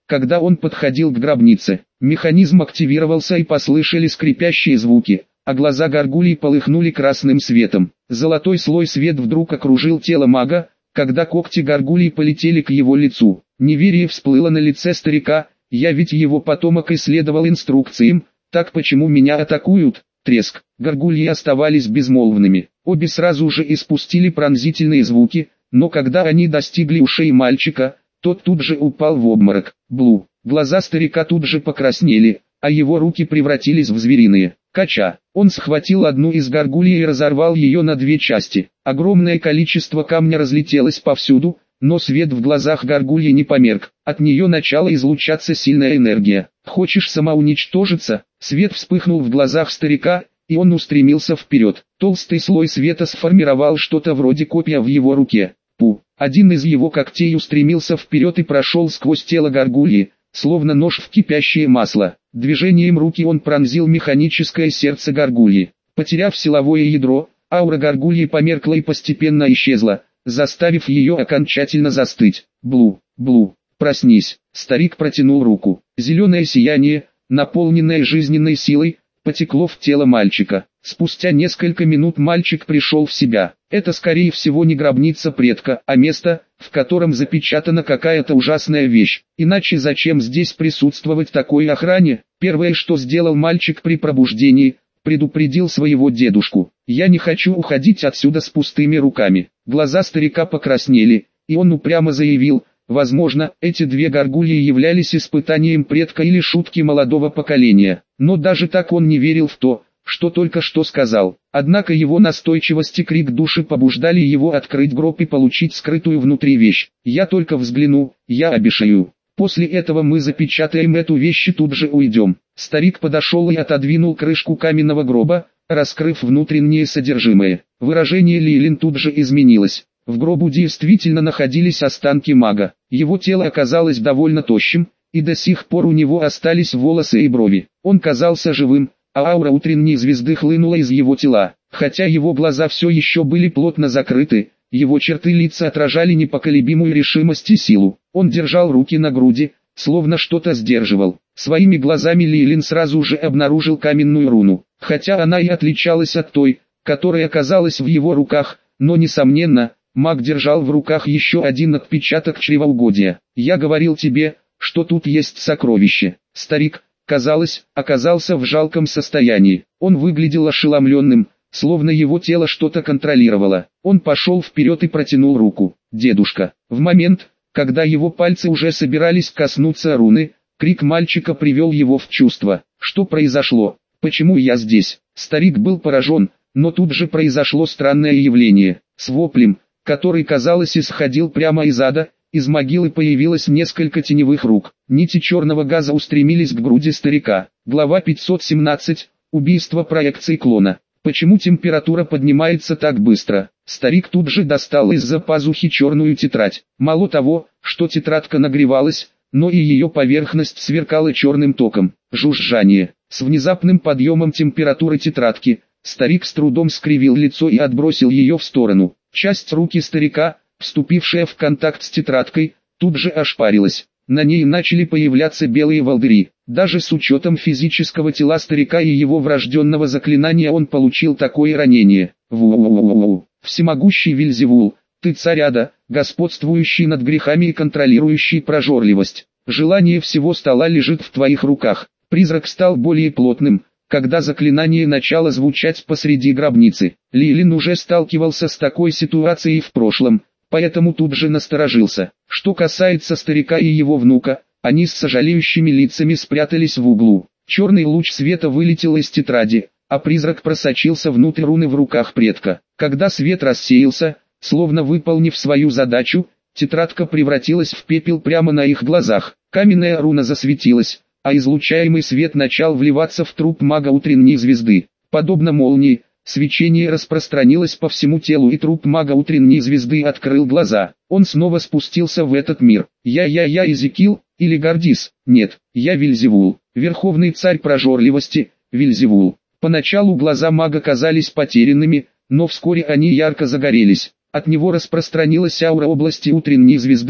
Speaker 1: когда он подходил к гробнице. Механизм активировался и послышались скрипящие звуки, а глаза горгульи полыхнули красным светом. Золотой слой свет вдруг окружил тело мага, когда когти горгульи полетели к его лицу. Неверие всплыло на лице старика: «Я ведь его потомок и следовал инструкциям, так почему меня атакуют?» Треск. Горгульи оставались безмолвными. Обе сразу же испустили пронзительные звуки, но когда они достигли ушей мальчика, тот тут же упал в обморок. Блу. Глаза старика тут же покраснели, а его руки превратились в звериные. Кача. Он схватил одну из горгулий и разорвал ее на две части. Огромное количество камня разлетелось повсюду, но свет в глазах горгульи не померк. От нее начала излучаться сильная энергия. «Хочешь самоуничтожиться?» Свет вспыхнул в глазах старика, и он устремился вперед. Толстый слой света сформировал что-то вроде копья в его руке. Пу. Один из его когтей устремился вперед и прошел сквозь тело горгульи, словно нож в кипящее масло. Движением руки он пронзил механическое сердце горгульи. Потеряв силовое ядро, аура горгульи померкла и постепенно исчезла, заставив ее окончательно застыть. «Блу, Блу, проснись!» Старик протянул руку. Зеленое сияние, наполненное жизненной силой, потекло в тело мальчика. Спустя несколько минут мальчик пришел в себя. Это скорее всего не гробница предка, а место, в котором запечатана какая-то ужасная вещь. Иначе зачем здесь присутствовать такой охране? Первое, что сделал мальчик при пробуждении, предупредил своего дедушку: «Я не хочу уходить отсюда с пустыми руками». Глаза старика покраснели, и он упрямо заявил: возможно, эти две горгульи являлись испытанием предка или шутки молодого поколения. Но даже так он не верил в то, что только что сказал. Однако его настойчивость и крик души побуждали его открыть гроб и получить скрытую внутри вещь. «Я только взгляну, я обещаю. После этого мы запечатаем эту вещь и тут же уйдем». Старик подошел и отодвинул крышку каменного гроба, раскрыв внутреннее содержимое. Выражение Лилин тут же изменилось. В гробу действительно находились останки мага. Его тело оказалось довольно тощим, и до сих пор у него остались волосы и брови. Он казался живым, а аура утренней звезды хлынула из его тела. Хотя его глаза все еще были плотно закрыты, его черты лица отражали непоколебимую решимость и силу. Он держал руки на груди, словно что-то сдерживал. Своими глазами Лилин сразу же обнаружил каменную руну. Хотя она и отличалась от той, которая оказалась в его руках, но несомненно, маг держал в руках еще один отпечаток чревоугодия. «Я говорил тебе, что тут есть сокровище». Старик, казалось, оказался в жалком состоянии. Он выглядел ошеломленным, словно его тело что-то контролировало. Он пошел вперед и протянул руку. «Дедушка». В момент, когда его пальцы уже собирались коснуться руны, крик мальчика привел его в чувство. «Что произошло? Почему я здесь?» Старик был поражен, но тут же произошло странное явление. С воплем, который, казалось, исходил прямо из ада, из могилы появилось несколько теневых рук. Нити черного газа устремились к груди старика. Глава 517. Убийство проекции клона. Почему температура поднимается так быстро? Старик тут же достал из-за пазухи черную тетрадь. Мало того, что тетрадка нагревалась, но и ее поверхность сверкала черным током. Жужжание. С внезапным подъемом температуры тетрадки, старик с трудом скривил лицо и отбросил ее в сторону. Часть руки старика, вступившая в контакт с тетрадкой, тут же ошпарилась. На ней начали появляться белые волдыри. Даже с учетом физического тела старика и его врожденного заклинания он получил такое ранение. Ву-ву-ву-ву. Всемогущий Вельзевул, ты царь ада, господствующий над грехами и контролирующий прожорливость. Желание всего стола лежит в твоих руках. Призрак стал более плотным, когда заклинание начало звучать посреди гробницы. Лилин уже сталкивался с такой ситуацией в прошлом, поэтому тут же насторожился. Что касается старика и его внука, они с сожалеющими лицами спрятались в углу. Черный луч света вылетел из тетради, а призрак просочился внутрь руны в руках предка. Когда свет рассеялся, словно выполнив свою задачу, тетрадка превратилась в пепел прямо на их глазах. Каменная руна засветилась, а излучаемый свет начал вливаться в труп мага утренней звезды. Подобно молнии, свечение распространилось по всему телу, и труп мага утренней звезды открыл глаза. Он снова спустился в этот мир. Я Эзекил, или Гордис? Нет, я Вельзевул, верховный царь прожорливости, Вельзевул. Поначалу глаза мага казались потерянными, но вскоре они ярко загорелись. От него распространилась аура области утренней звезды,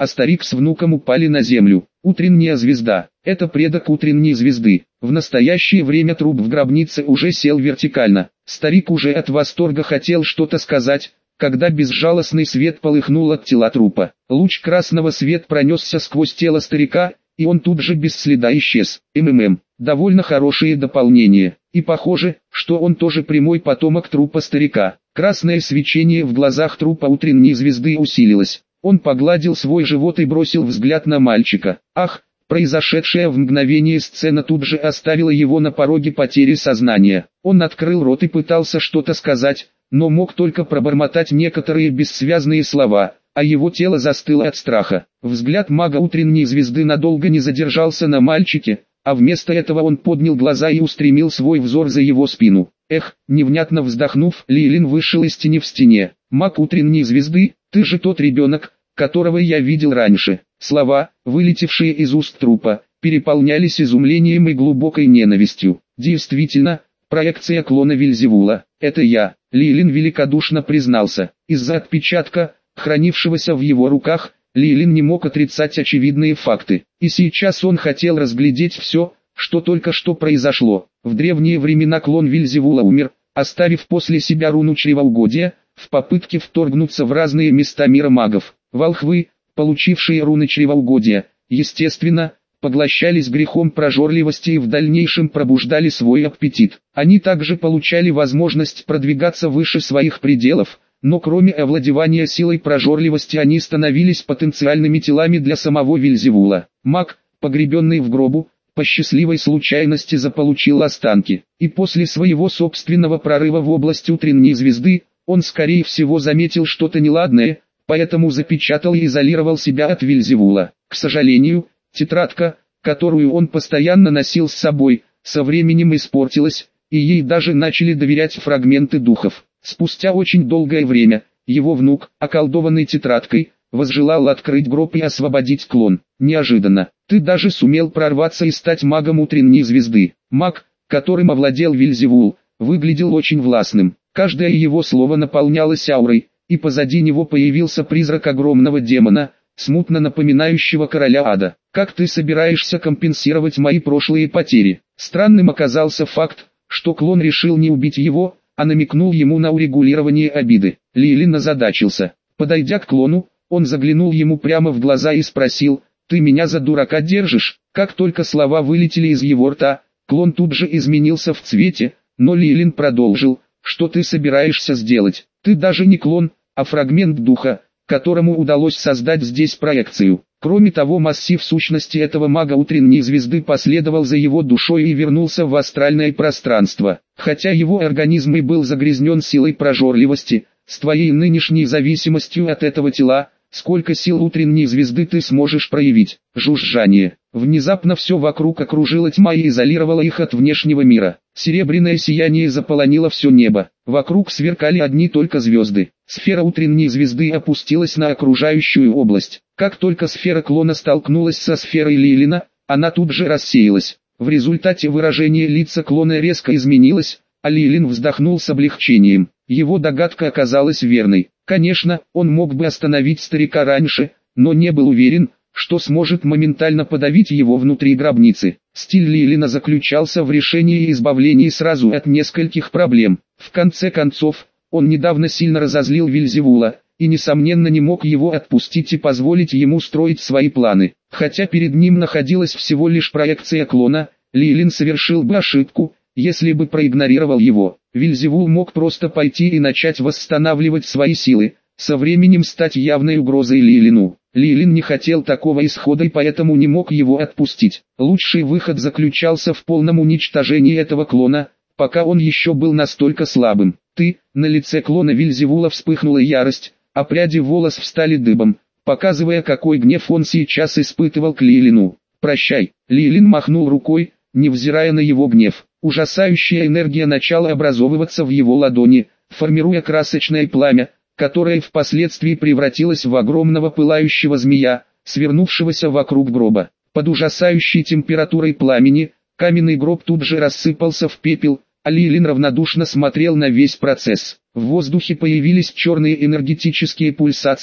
Speaker 1: а старик с внуком упали на землю. Утренняя звезда – это предок утренней звезды. В настоящее время труп в гробнице уже сел вертикально. Старик уже от восторга хотел что-то сказать, когда безжалостный свет полыхнул от тела трупа. Луч красного света пронесся сквозь тело старика, и он тут же без следа исчез. Довольно хорошее дополнение. И похоже, что он тоже прямой потомок трупа старика. Красное свечение в глазах трупа утренней звезды усилилось. Он погладил свой живот и бросил взгляд на мальчика. Ах, произошедшая в мгновение сцена тут же оставила его на пороге потери сознания. Он открыл рот и пытался что-то сказать, но мог только пробормотать некоторые бессвязные слова, а его тело застыло от страха. Взгляд мага утренней звезды надолго не задержался на мальчике, а вместо этого он поднял глаза и устремил свой взор за его спину. Невнятно вздохнув, Лилин вышел из тени в стене. «Маг утренней звезды, ты же тот ребенок, которого я видел раньше». Слова, вылетевшие из уст трупа, переполнялись изумлением и глубокой ненавистью. «Действительно, проекция клона Вельзевула, это я», Лилин великодушно признался. Из-за отпечатка, хранившегося в его руках, Лилин не мог отрицать очевидные факты. И сейчас он хотел разглядеть все, что только что произошло. В древние времена клон Вельзевула умер, оставив после себя руну чревоугодия, в попытке вторгнуться в разные места мира магов. Волхвы, получившие руны чревоугодия, естественно, поглощались грехом прожорливости и в дальнейшем пробуждали свой аппетит. Они также получали возможность продвигаться выше своих пределов, но кроме овладевания силой прожорливости они становились потенциальными телами для самого Вельзевула. Маг, погребенный в гробу, по счастливой случайности заполучил останки, и после своего собственного прорыва в область утренней звезды, он скорее всего заметил что-то неладное, поэтому запечатал и изолировал себя от Вельзевула. К сожалению, тетрадка, которую он постоянно носил с собой, со временем испортилась, и ей даже начали доверять фрагменты духов. Спустя очень долгое время, его внук, околдованный тетрадкой, возжелал открыть гроб и освободить клон. Неожиданно, ты даже сумел прорваться и стать магом утренней звезды. Маг, которым овладел Вельзевул, выглядел очень властным. Каждое его слово наполнялось аурой, и позади него появился призрак огромного демона, смутно напоминающего короля ада. Как ты собираешься компенсировать мои прошлые потери? Странным оказался факт, что клон решил не убить его, а намекнул ему на урегулирование обиды. Лилин озадачился. Подойдя к клону, он заглянул ему прямо в глаза и спросил: «Ты меня за дурака держишь?» Как только слова вылетели из его рта, клон тут же изменился в цвете, но Лилин продолжил: «Что ты собираешься сделать? Ты даже не клон, а фрагмент духа, которому удалось создать здесь проекцию». Кроме того, массив сущности этого мага утренней звезды последовал за его душой и вернулся в астральное пространство. Хотя его организм и был загрязнен силой прожорливости, с твоей нынешней зависимостью от этого тела, сколько сил утренней звезды ты сможешь проявить? Жужжание. Внезапно все вокруг окружила тьма и изолировала их от внешнего мира. Серебряное сияние заполонило все небо. Вокруг сверкали одни только звезды. Сфера утренней звезды опустилась на окружающую область. Как только сфера клона столкнулась со сферой Лилина, она тут же рассеялась. В результате выражение лица клона резко изменилось, а Лилин вздохнул с облегчением. Его догадка оказалась верной. Конечно, он мог бы остановить старика раньше, но не был уверен, что сможет моментально подавить его внутри гробницы. Стиль Лилина заключался в решении и избавлении сразу от нескольких проблем. В конце концов, он недавно сильно разозлил Вельзевула, и несомненно не мог его отпустить и позволить ему строить свои планы. Хотя перед ним находилась всего лишь проекция клона, Лилин совершил бы ошибку, если бы проигнорировал его. Вельзевул мог просто пойти и начать восстанавливать свои силы, со временем стать явной угрозой Лилину. Лилин не хотел такого исхода и поэтому не мог его отпустить. Лучший выход заключался в полном уничтожении этого клона, пока он еще был настолько слабым. На лице клона Вельзевула вспыхнула ярость, а пряди волос встали дыбом, показывая, какой гнев он сейчас испытывал к Лилину. «Прощай». Лилин махнул рукой, невзирая на его гнев. Ужасающая энергия начала образовываться в его ладони, формируя красочное пламя, которое впоследствии превратилось в огромного пылающего змея, свернувшегося вокруг гроба. Под ужасающей температурой пламени, каменный гроб тут же рассыпался в пепел, а Лилин равнодушно смотрел на весь процесс. В воздухе появились черные энергетические пульсации,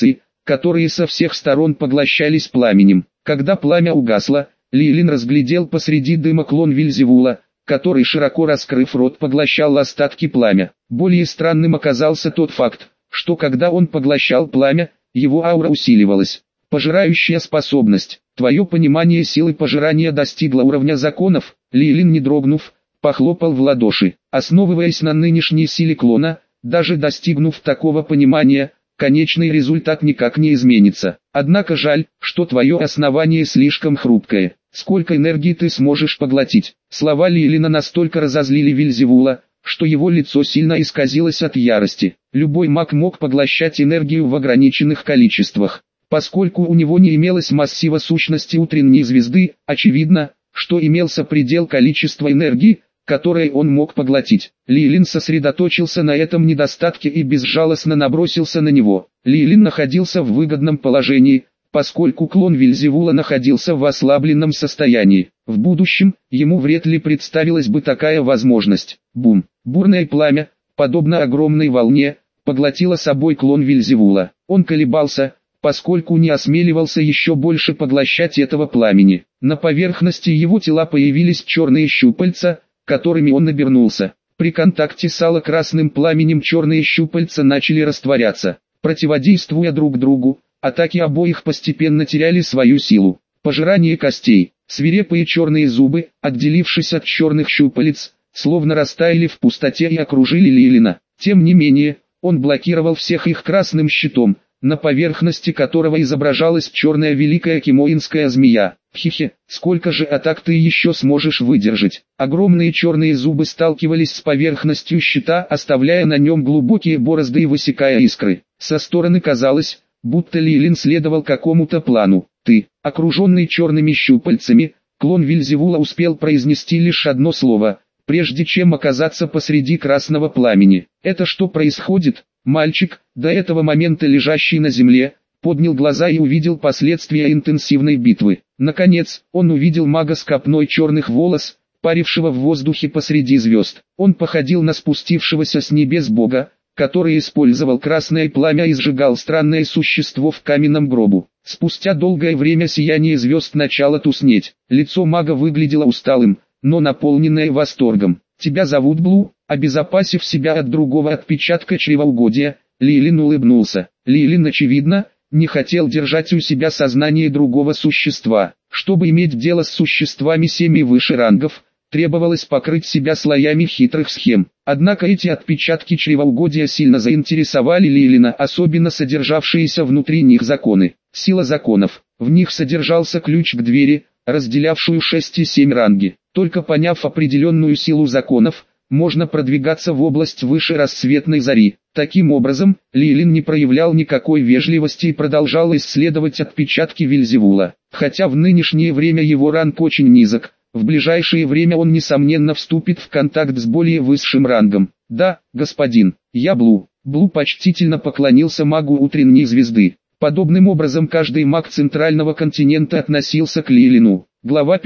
Speaker 1: которые со всех сторон поглощались пламенем. Когда пламя угасло, Лейлин разглядел посреди дыма клон Вельзевула, который, широко раскрыв рот, поглощал остатки пламя. Более странным оказался тот факт, что когда он поглощал пламя, его аура усиливалась. Пожирающая способность. Твое понимание силы пожирания достигло уровня законов. Лейлин, не дрогнув, похлопал в ладоши. Основываясь на нынешней силе клона, даже достигнув такого понимания, конечный результат никак не изменится. Однако жаль, что твое основание слишком хрупкое. Сколько энергии ты сможешь поглотить? Слова Лейлина настолько разозлили Вельзевула, что его лицо сильно исказилось от ярости. Любой маг мог поглощать энергию в ограниченных количествах. Поскольку у него не имелось массива сущности утренней звезды, очевидно, что имелся предел количества энергии, которое он мог поглотить. Лейлин сосредоточился на этом недостатке и безжалостно набросился на него. Лейлин находился в выгодном положении, поскольку клон Вельзевула находился в ослабленном состоянии. В будущем, ему вряд ли представилась бы такая возможность. Бум! Бурное пламя, подобно огромной волне, поглотило собой клон Вельзевула. Он колебался, поскольку не осмеливался еще больше поглощать этого пламени. На поверхности его тела появились черные щупальца, которыми он обернулся. При контакте с алло-красным пламенем черные щупальца начали растворяться. Противодействуя друг другу, атаки обоих постепенно теряли свою силу. Пожирание костей. Свирепые черные зубы, отделившись от черных щупалец, словно растаяли в пустоте и окружили Лейлина. Тем не менее, он блокировал всех их красным щитом, на поверхности которого изображалась черная великая кимоинская змея. Хе-хе, сколько же атак ты еще сможешь выдержать? Огромные черные зубы сталкивались с поверхностью щита, оставляя на нем глубокие борозды и высекая искры. Со стороны казалось, будто Лейлин следовал какому-то плану. Ты, окруженный черными щупальцами, клон Вельзевула успел произнести лишь одно слово, прежде чем оказаться посреди красного пламени. Это что происходит? Мальчик, до этого момента лежащий на земле, поднял глаза и увидел последствия интенсивной битвы. Наконец, он увидел мага с копной черных волос, парившего в воздухе посреди звезд. Он походил на спустившегося с небес бога, который использовал красное пламя и сжигал странное существо в каменном гробу. Спустя долгое время сияние звезд начало тускнеть. Лицо мага выглядело усталым, но наполненное восторгом. «Тебя зовут Блу?» Обезопасив себя от другого отпечатка чревоугодия, Лейлин улыбнулся. Лейлин, очевидно, не хотел держать у себя сознание другого существа. Чтобы иметь дело с существами 7 и выше рангов, требовалось покрыть себя слоями хитрых схем. Однако эти отпечатки чревоугодия сильно заинтересовали Лейлина, особенно содержавшиеся внутри них законы. Сила законов. В них содержался ключ к двери, разделявшую 6 и 7 ранги. Только поняв определенную силу законов, можно продвигаться в область выше рассветной зари. Таким образом, Лейлин не проявлял никакой вежливости и продолжал исследовать отпечатки Вельзевула. Хотя в нынешнее время его ранг очень низок, в ближайшее время он несомненно вступит в контакт с более высшим рангом. «Да, господин, я Блу». Блу почтительно поклонился магу утренней звезды. Подобным образом каждый маг центрального континента относился к Лейлину. Глава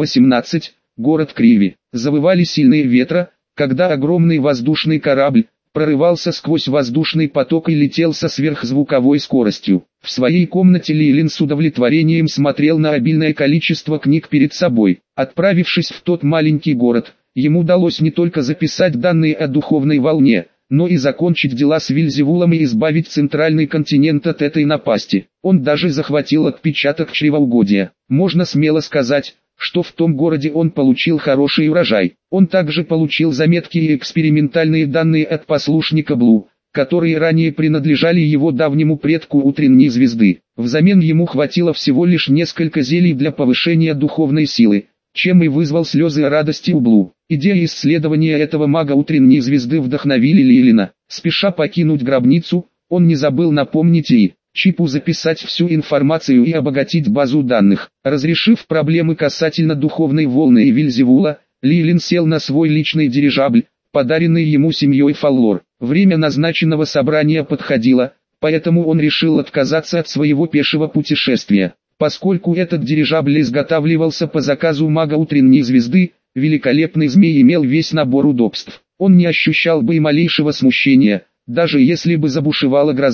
Speaker 1: 518. Город Криви. Завывали сильные ветра, когда огромный воздушный корабль прорывался сквозь воздушный поток и летел со сверхзвуковой скоростью. В своей комнате Лейлин с удовлетворением смотрел на обильное количество книг перед собой. Отправившись в тот маленький город, ему удалось не только записать данные о духовной волне, но и закончить дела с Вельзевулом и избавить центральный континент от этой напасти. Он даже захватил отпечаток чревоугодия. Можно смело сказать, что в том городе он получил хороший урожай. Он также получил заметки и экспериментальные данные от послушника Блу, которые ранее принадлежали его давнему предку утренней звезды. Взамен ему хватило всего лишь несколько зелий для повышения духовной силы, чем и вызвал слезы радости у Блу. Идея исследования этого мага утренней звезды вдохновили Лейлина. Спеша покинуть гробницу, он не забыл напомнить ей Чипу записать всю информацию и обогатить базу данных. Разрешив проблемы касательно духовной волны и Вельзевула, Лейлин сел на свой личный дирижабль, подаренный ему семьей Фаллор. Время назначенного собрания подходило, поэтому он решил отказаться от своего пешего путешествия. Поскольку этот дирижабль изготавливался по заказу мага утренней звезды, великолепный змей имел весь набор удобств. Он не ощущал бы и малейшего смущения, даже если бы забушевала гроза.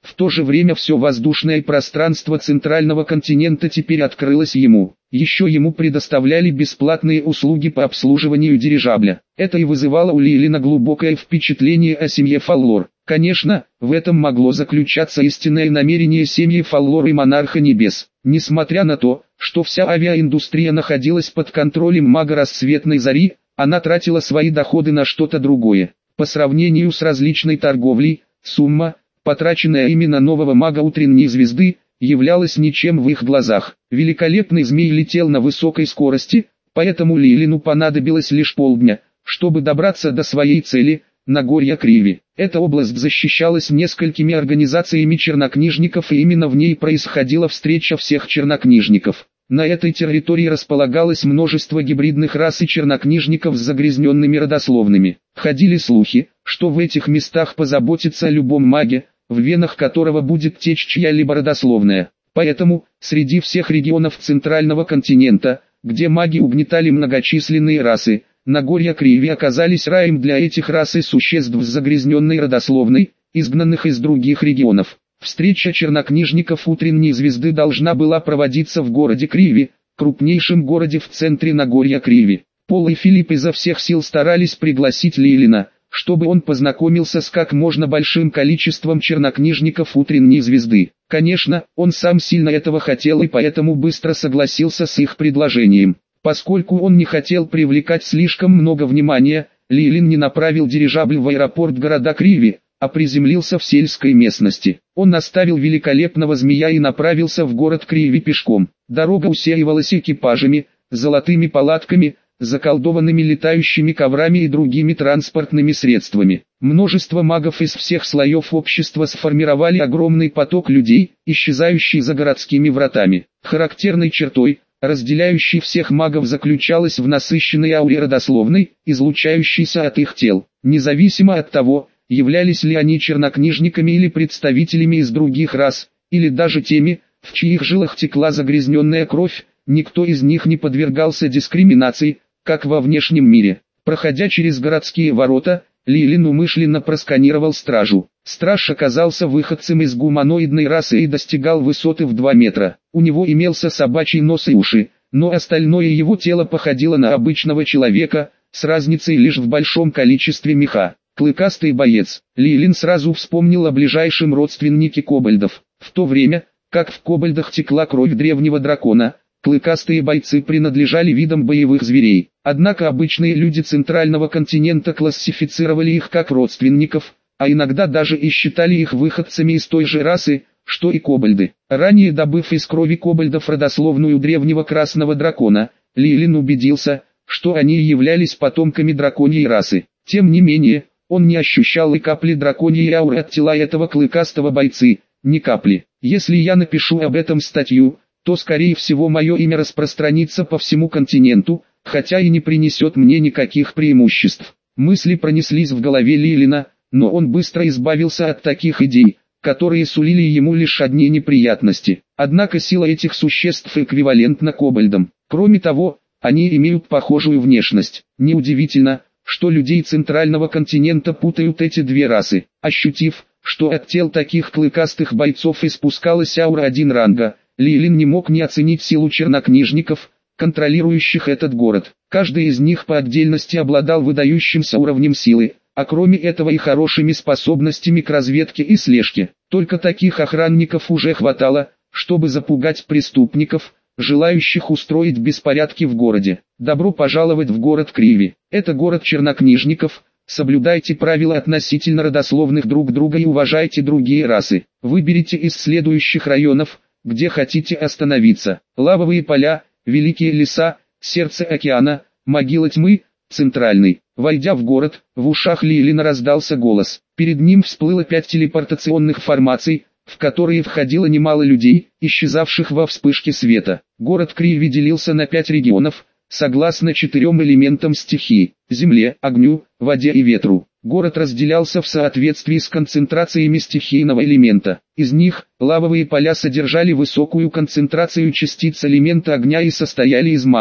Speaker 1: В то же время все воздушное пространство центрального континента теперь открылось ему. Еще ему предоставляли бесплатные услуги по обслуживанию дирижабля. Это и вызывало у Лейлина глубокое впечатление о семье Фаллор. Конечно, в этом могло заключаться истинное намерение семьи Фаллор и Монарха Небес. Несмотря на то, что вся авиаиндустрия находилась под контролем мага Рассветной Зари, она тратила свои доходы на что-то другое. По сравнению с различной торговлей, сумма, потраченная именно нового мага Утренней Звезды, являлась ничем в их глазах. Великолепный змей летел на высокой скорости, поэтому Лейлину понадобилось лишь полдня, чтобы добраться до своей цели – Нагорья Криви. Эта область защищалась несколькими организациями чернокнижников, и именно в ней происходила встреча всех чернокнижников. На этой территории располагалось множество гибридных рас и чернокнижников с загрязненными родословными. Ходили слухи, что в этих местах позаботится о любом маге, в венах которого будет течь чья-либо родословная. Поэтому, среди всех регионов центрального континента, где маги угнетали многочисленные расы, Нагорья Криви оказались раем для этих рас и существ с загрязненной родословной, изгнанных из других регионов. Встреча чернокнижников Утренней Звезды должна была проводиться в городе Криви, крупнейшем городе в центре Нагорья Криви. Пол и Филипп изо всех сил старались пригласить Лейлина, чтобы он познакомился с как можно большим количеством чернокнижников Утренней Звезды. Конечно, он сам сильно этого хотел и поэтому быстро согласился с их предложением. Поскольку он не хотел привлекать слишком много внимания, Лейлин не направил дирижабль в аэропорт города Криви, а приземлился в сельской местности. Он оставил великолепного змея и направился в город Криви пешком. Дорога усеивалась экипажами, золотыми палатками, заколдованными летающими коврами и другими транспортными средствами. Множество магов из всех слоев общества сформировали огромный поток людей, исчезающий за городскими вратами. Характерной чертой, разделяющей всех магов, заключалась в насыщенной ауре родословной, излучающейся от их тел. Независимо от того, являлись ли они чернокнижниками или представителями из других рас, или даже теми, в чьих жилах текла загрязненная кровь, никто из них не подвергался дискриминации, как во внешнем мире. Проходя через городские ворота, Лейлин умышленно просканировал стражу. Страж оказался выходцем из гуманоидной расы и достигал высоты в 2 метра. У него имелся собачий нос и уши, но остальное его тело походило на обычного человека, с разницей лишь в большом количестве меха. Клыкастый боец. Лейлин сразу вспомнил о ближайшем родственнике кобальдов. В то время, как в кобальдах текла кровь древнего дракона, клыкастые бойцы принадлежали видам боевых зверей. Однако обычные люди центрального континента классифицировали их как родственников, а иногда даже и считали их выходцами из той же расы, что и кобальды. Ранее добыв из крови кобальдов родословную древнего красного дракона, Лейлин убедился, что они являлись потомками драконьей расы. Тем не менее, он не ощущал и капли драконьей ауры от тела этого клыкастого бойцы, ни капли. Если я напишу об этом статью, то скорее всего мое имя распространится по всему континенту, хотя и не принесет мне никаких преимуществ. Мысли пронеслись в голове Лейлина, но он быстро избавился от таких идей, которые сулили ему лишь одни неприятности. Однако сила этих существ эквивалентна кобальдам. Кроме того, они имеют похожую внешность. Неудивительно, что людей центрального континента путают эти две расы. Ощутив, что от тел таких клыкастых бойцов испускалась аура 1 ранга, Лейлин не мог не оценить силу чернокнижников, контролирующих этот город. Каждый из них по отдельности обладал выдающимся уровнем силы, а кроме этого и хорошими способностями к разведке и слежке. Только таких охранников уже хватало, чтобы запугать преступников, желающих устроить беспорядки в городе. Добро пожаловать в город Криви. Это город чернокнижников. Соблюдайте правила относительно родословных друг друга и уважайте другие расы. Выберите из следующих районов, где хотите остановиться. Лавовые поля, великие леса, сердце океана, могила тьмы, центральный. Войдя в город, в ушах Лейлина раздался голос. Перед ним всплыло 5 телепортационных формаций, в которые входило немало людей, исчезавших во вспышке света. Город Криви делился на 5 регионов, согласно 4 элементам стихии – земле, огню, воде и ветру. Город разделялся в соответствии с концентрациями стихийного элемента. Из них, лавовые поля содержали высокую концентрацию частиц элемента огня и состояли из магмы.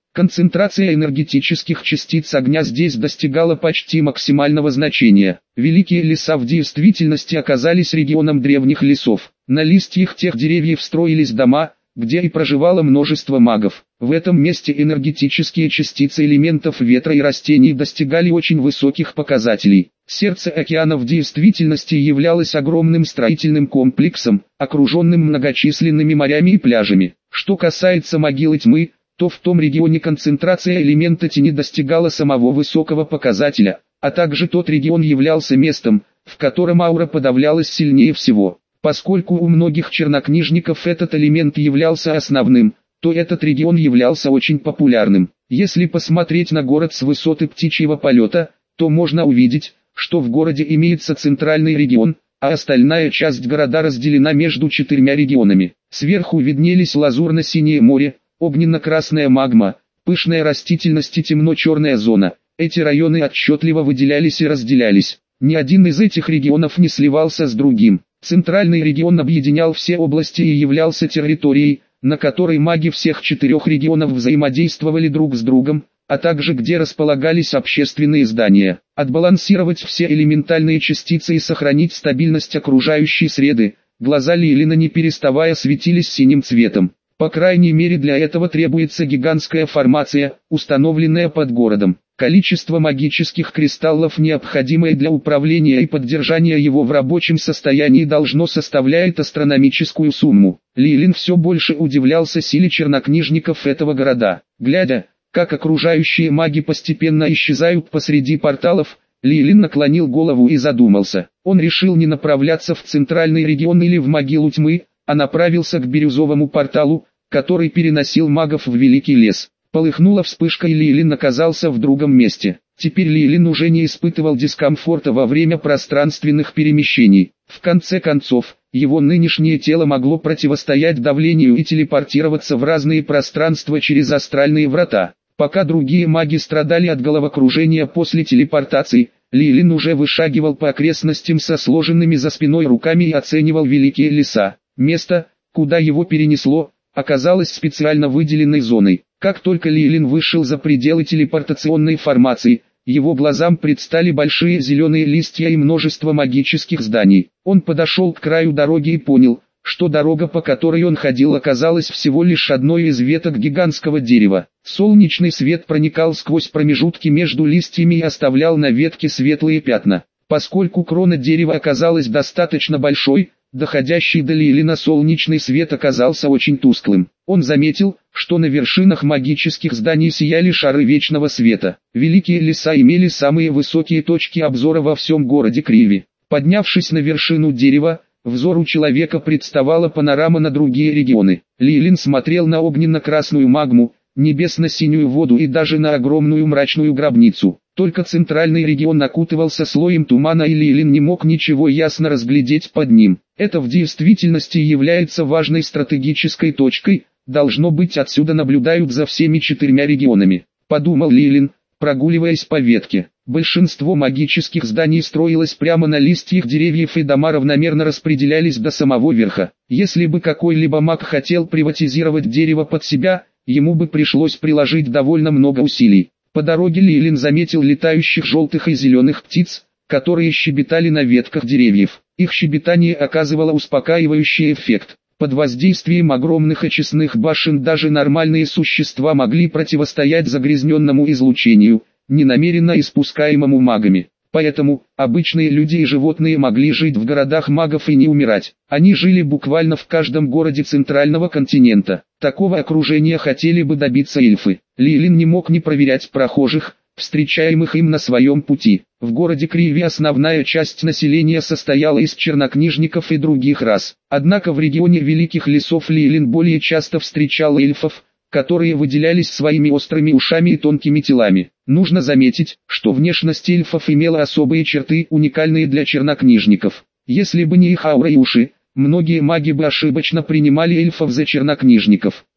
Speaker 1: Концентрация энергетических частиц огня здесь достигала почти максимального значения. Великие леса в действительности оказались регионом древних лесов. На листьях тех деревьев строились дома, где и проживало множество магов. В этом месте энергетические частицы элементов ветра и растений достигали очень высоких показателей. Сердце океана в действительности являлось огромным строительным комплексом, окруженным многочисленными морями и пляжами. Что касается могилы тьмы, то в том регионе концентрация элемента тени достигала самого высокого показателя, а также тот регион являлся местом, в котором аура подавлялась сильнее всего. Поскольку у многих чернокнижников этот элемент являлся основным, то этот регион являлся очень популярным. Если посмотреть на город с высоты птичьего полета, то можно увидеть, что в городе имеется центральный регион, а остальная часть города разделена между 4 регионами. Сверху виднелись лазурно-синее море, огненно-красная магма, пышная растительность и темно-черная зона. Эти районы отчетливо выделялись и разделялись. Ни один из этих регионов не сливался с другим. Центральный регион объединял все области и являлся территорией, на которой маги всех 4 регионов взаимодействовали друг с другом, а также где располагались общественные здания. Отбалансировать все элементальные частицы и сохранить стабильность окружающей среды, глаза Лилина не переставая светились синим цветом. По крайней мере для этого требуется гигантская формация, установленная под городом. Количество магических кристаллов, необходимое для управления и поддержания его в рабочем состоянии, должно составлять астрономическую сумму. Лилин все больше удивлялся силе чернокнижников этого города. Глядя, как окружающие маги постепенно исчезают посреди порталов, Лилин наклонил голову и задумался. Он решил не направляться в центральный регион или в могилу тьмы, а направился к бирюзовому порталу, который переносил магов в Великий лес. Полыхнула вспышка и Лилин оказался в другом месте. Теперь Лилин уже не испытывал дискомфорта во время пространственных перемещений. В конце концов, его нынешнее тело могло противостоять давлению и телепортироваться в разные пространства через астральные врата. Пока другие маги страдали от головокружения после телепортации, Лилин уже вышагивал по окрестностям со сложенными за спиной руками и оценивал великие леса. Место, куда его перенесло, оказалось специально выделенной зоной. Как только Лилин вышел за пределы телепортационной формации, его глазам предстали большие зеленые листья и множество магических зданий. Он подошел к краю дороги и понял, что дорога, по которой он ходил, оказалась всего лишь одной из веток гигантского дерева. Солнечный свет проникал сквозь промежутки между листьями и оставлял на ветке светлые пятна. Поскольку крона дерева оказалась достаточно большой, доходящий до Лилина солнечный свет оказался очень тусклым. Он заметил, что на вершинах магических зданий сияли шары вечного света. Великие леса имели самые высокие точки обзора во всем городе Криви. Поднявшись на вершину дерева, взору человека представала панорама на другие регионы. Лилин смотрел на огненно-красную магму, небесно-синюю воду и даже на огромную мрачную гробницу. Только центральный регион окутывался слоем тумана, и Лилин не мог ничего ясно разглядеть под ним. Это в действительности является важной стратегической точкой, должно быть, отсюда наблюдают за всеми 4 регионами, подумал Лилин, прогуливаясь по ветке. Большинство магических зданий строилось прямо на листьях деревьев, и дома равномерно распределялись до самого верха. Если бы какой-либо маг хотел приватизировать дерево под себя, ему бы пришлось приложить довольно много усилий. По дороге Лилин заметил летающих желтых и зеленых птиц, которые щебетали на ветках деревьев. Их щебетание оказывало успокаивающий эффект. Под воздействием огромных очистных башен даже нормальные существа могли противостоять загрязненному излучению, ненамеренно испускаемому магами. Поэтому, обычные люди и животные могли жить в городах магов и не умирать. Они жили буквально в каждом городе центрального континента. Такого окружения хотели бы добиться эльфы. Лилин не мог не проверять прохожих, встречаемых им на своем пути. В городе Криви основная часть населения состояла из чернокнижников и других рас. Однако в регионе Великих лесов Лилин более часто встречал эльфов, которые выделялись своими острыми ушами и тонкими телами. Нужно заметить, что внешность эльфов имела особые черты, уникальные для чернокнижников. Если бы не их аура и уши, многие маги бы ошибочно принимали эльфов за чернокнижников.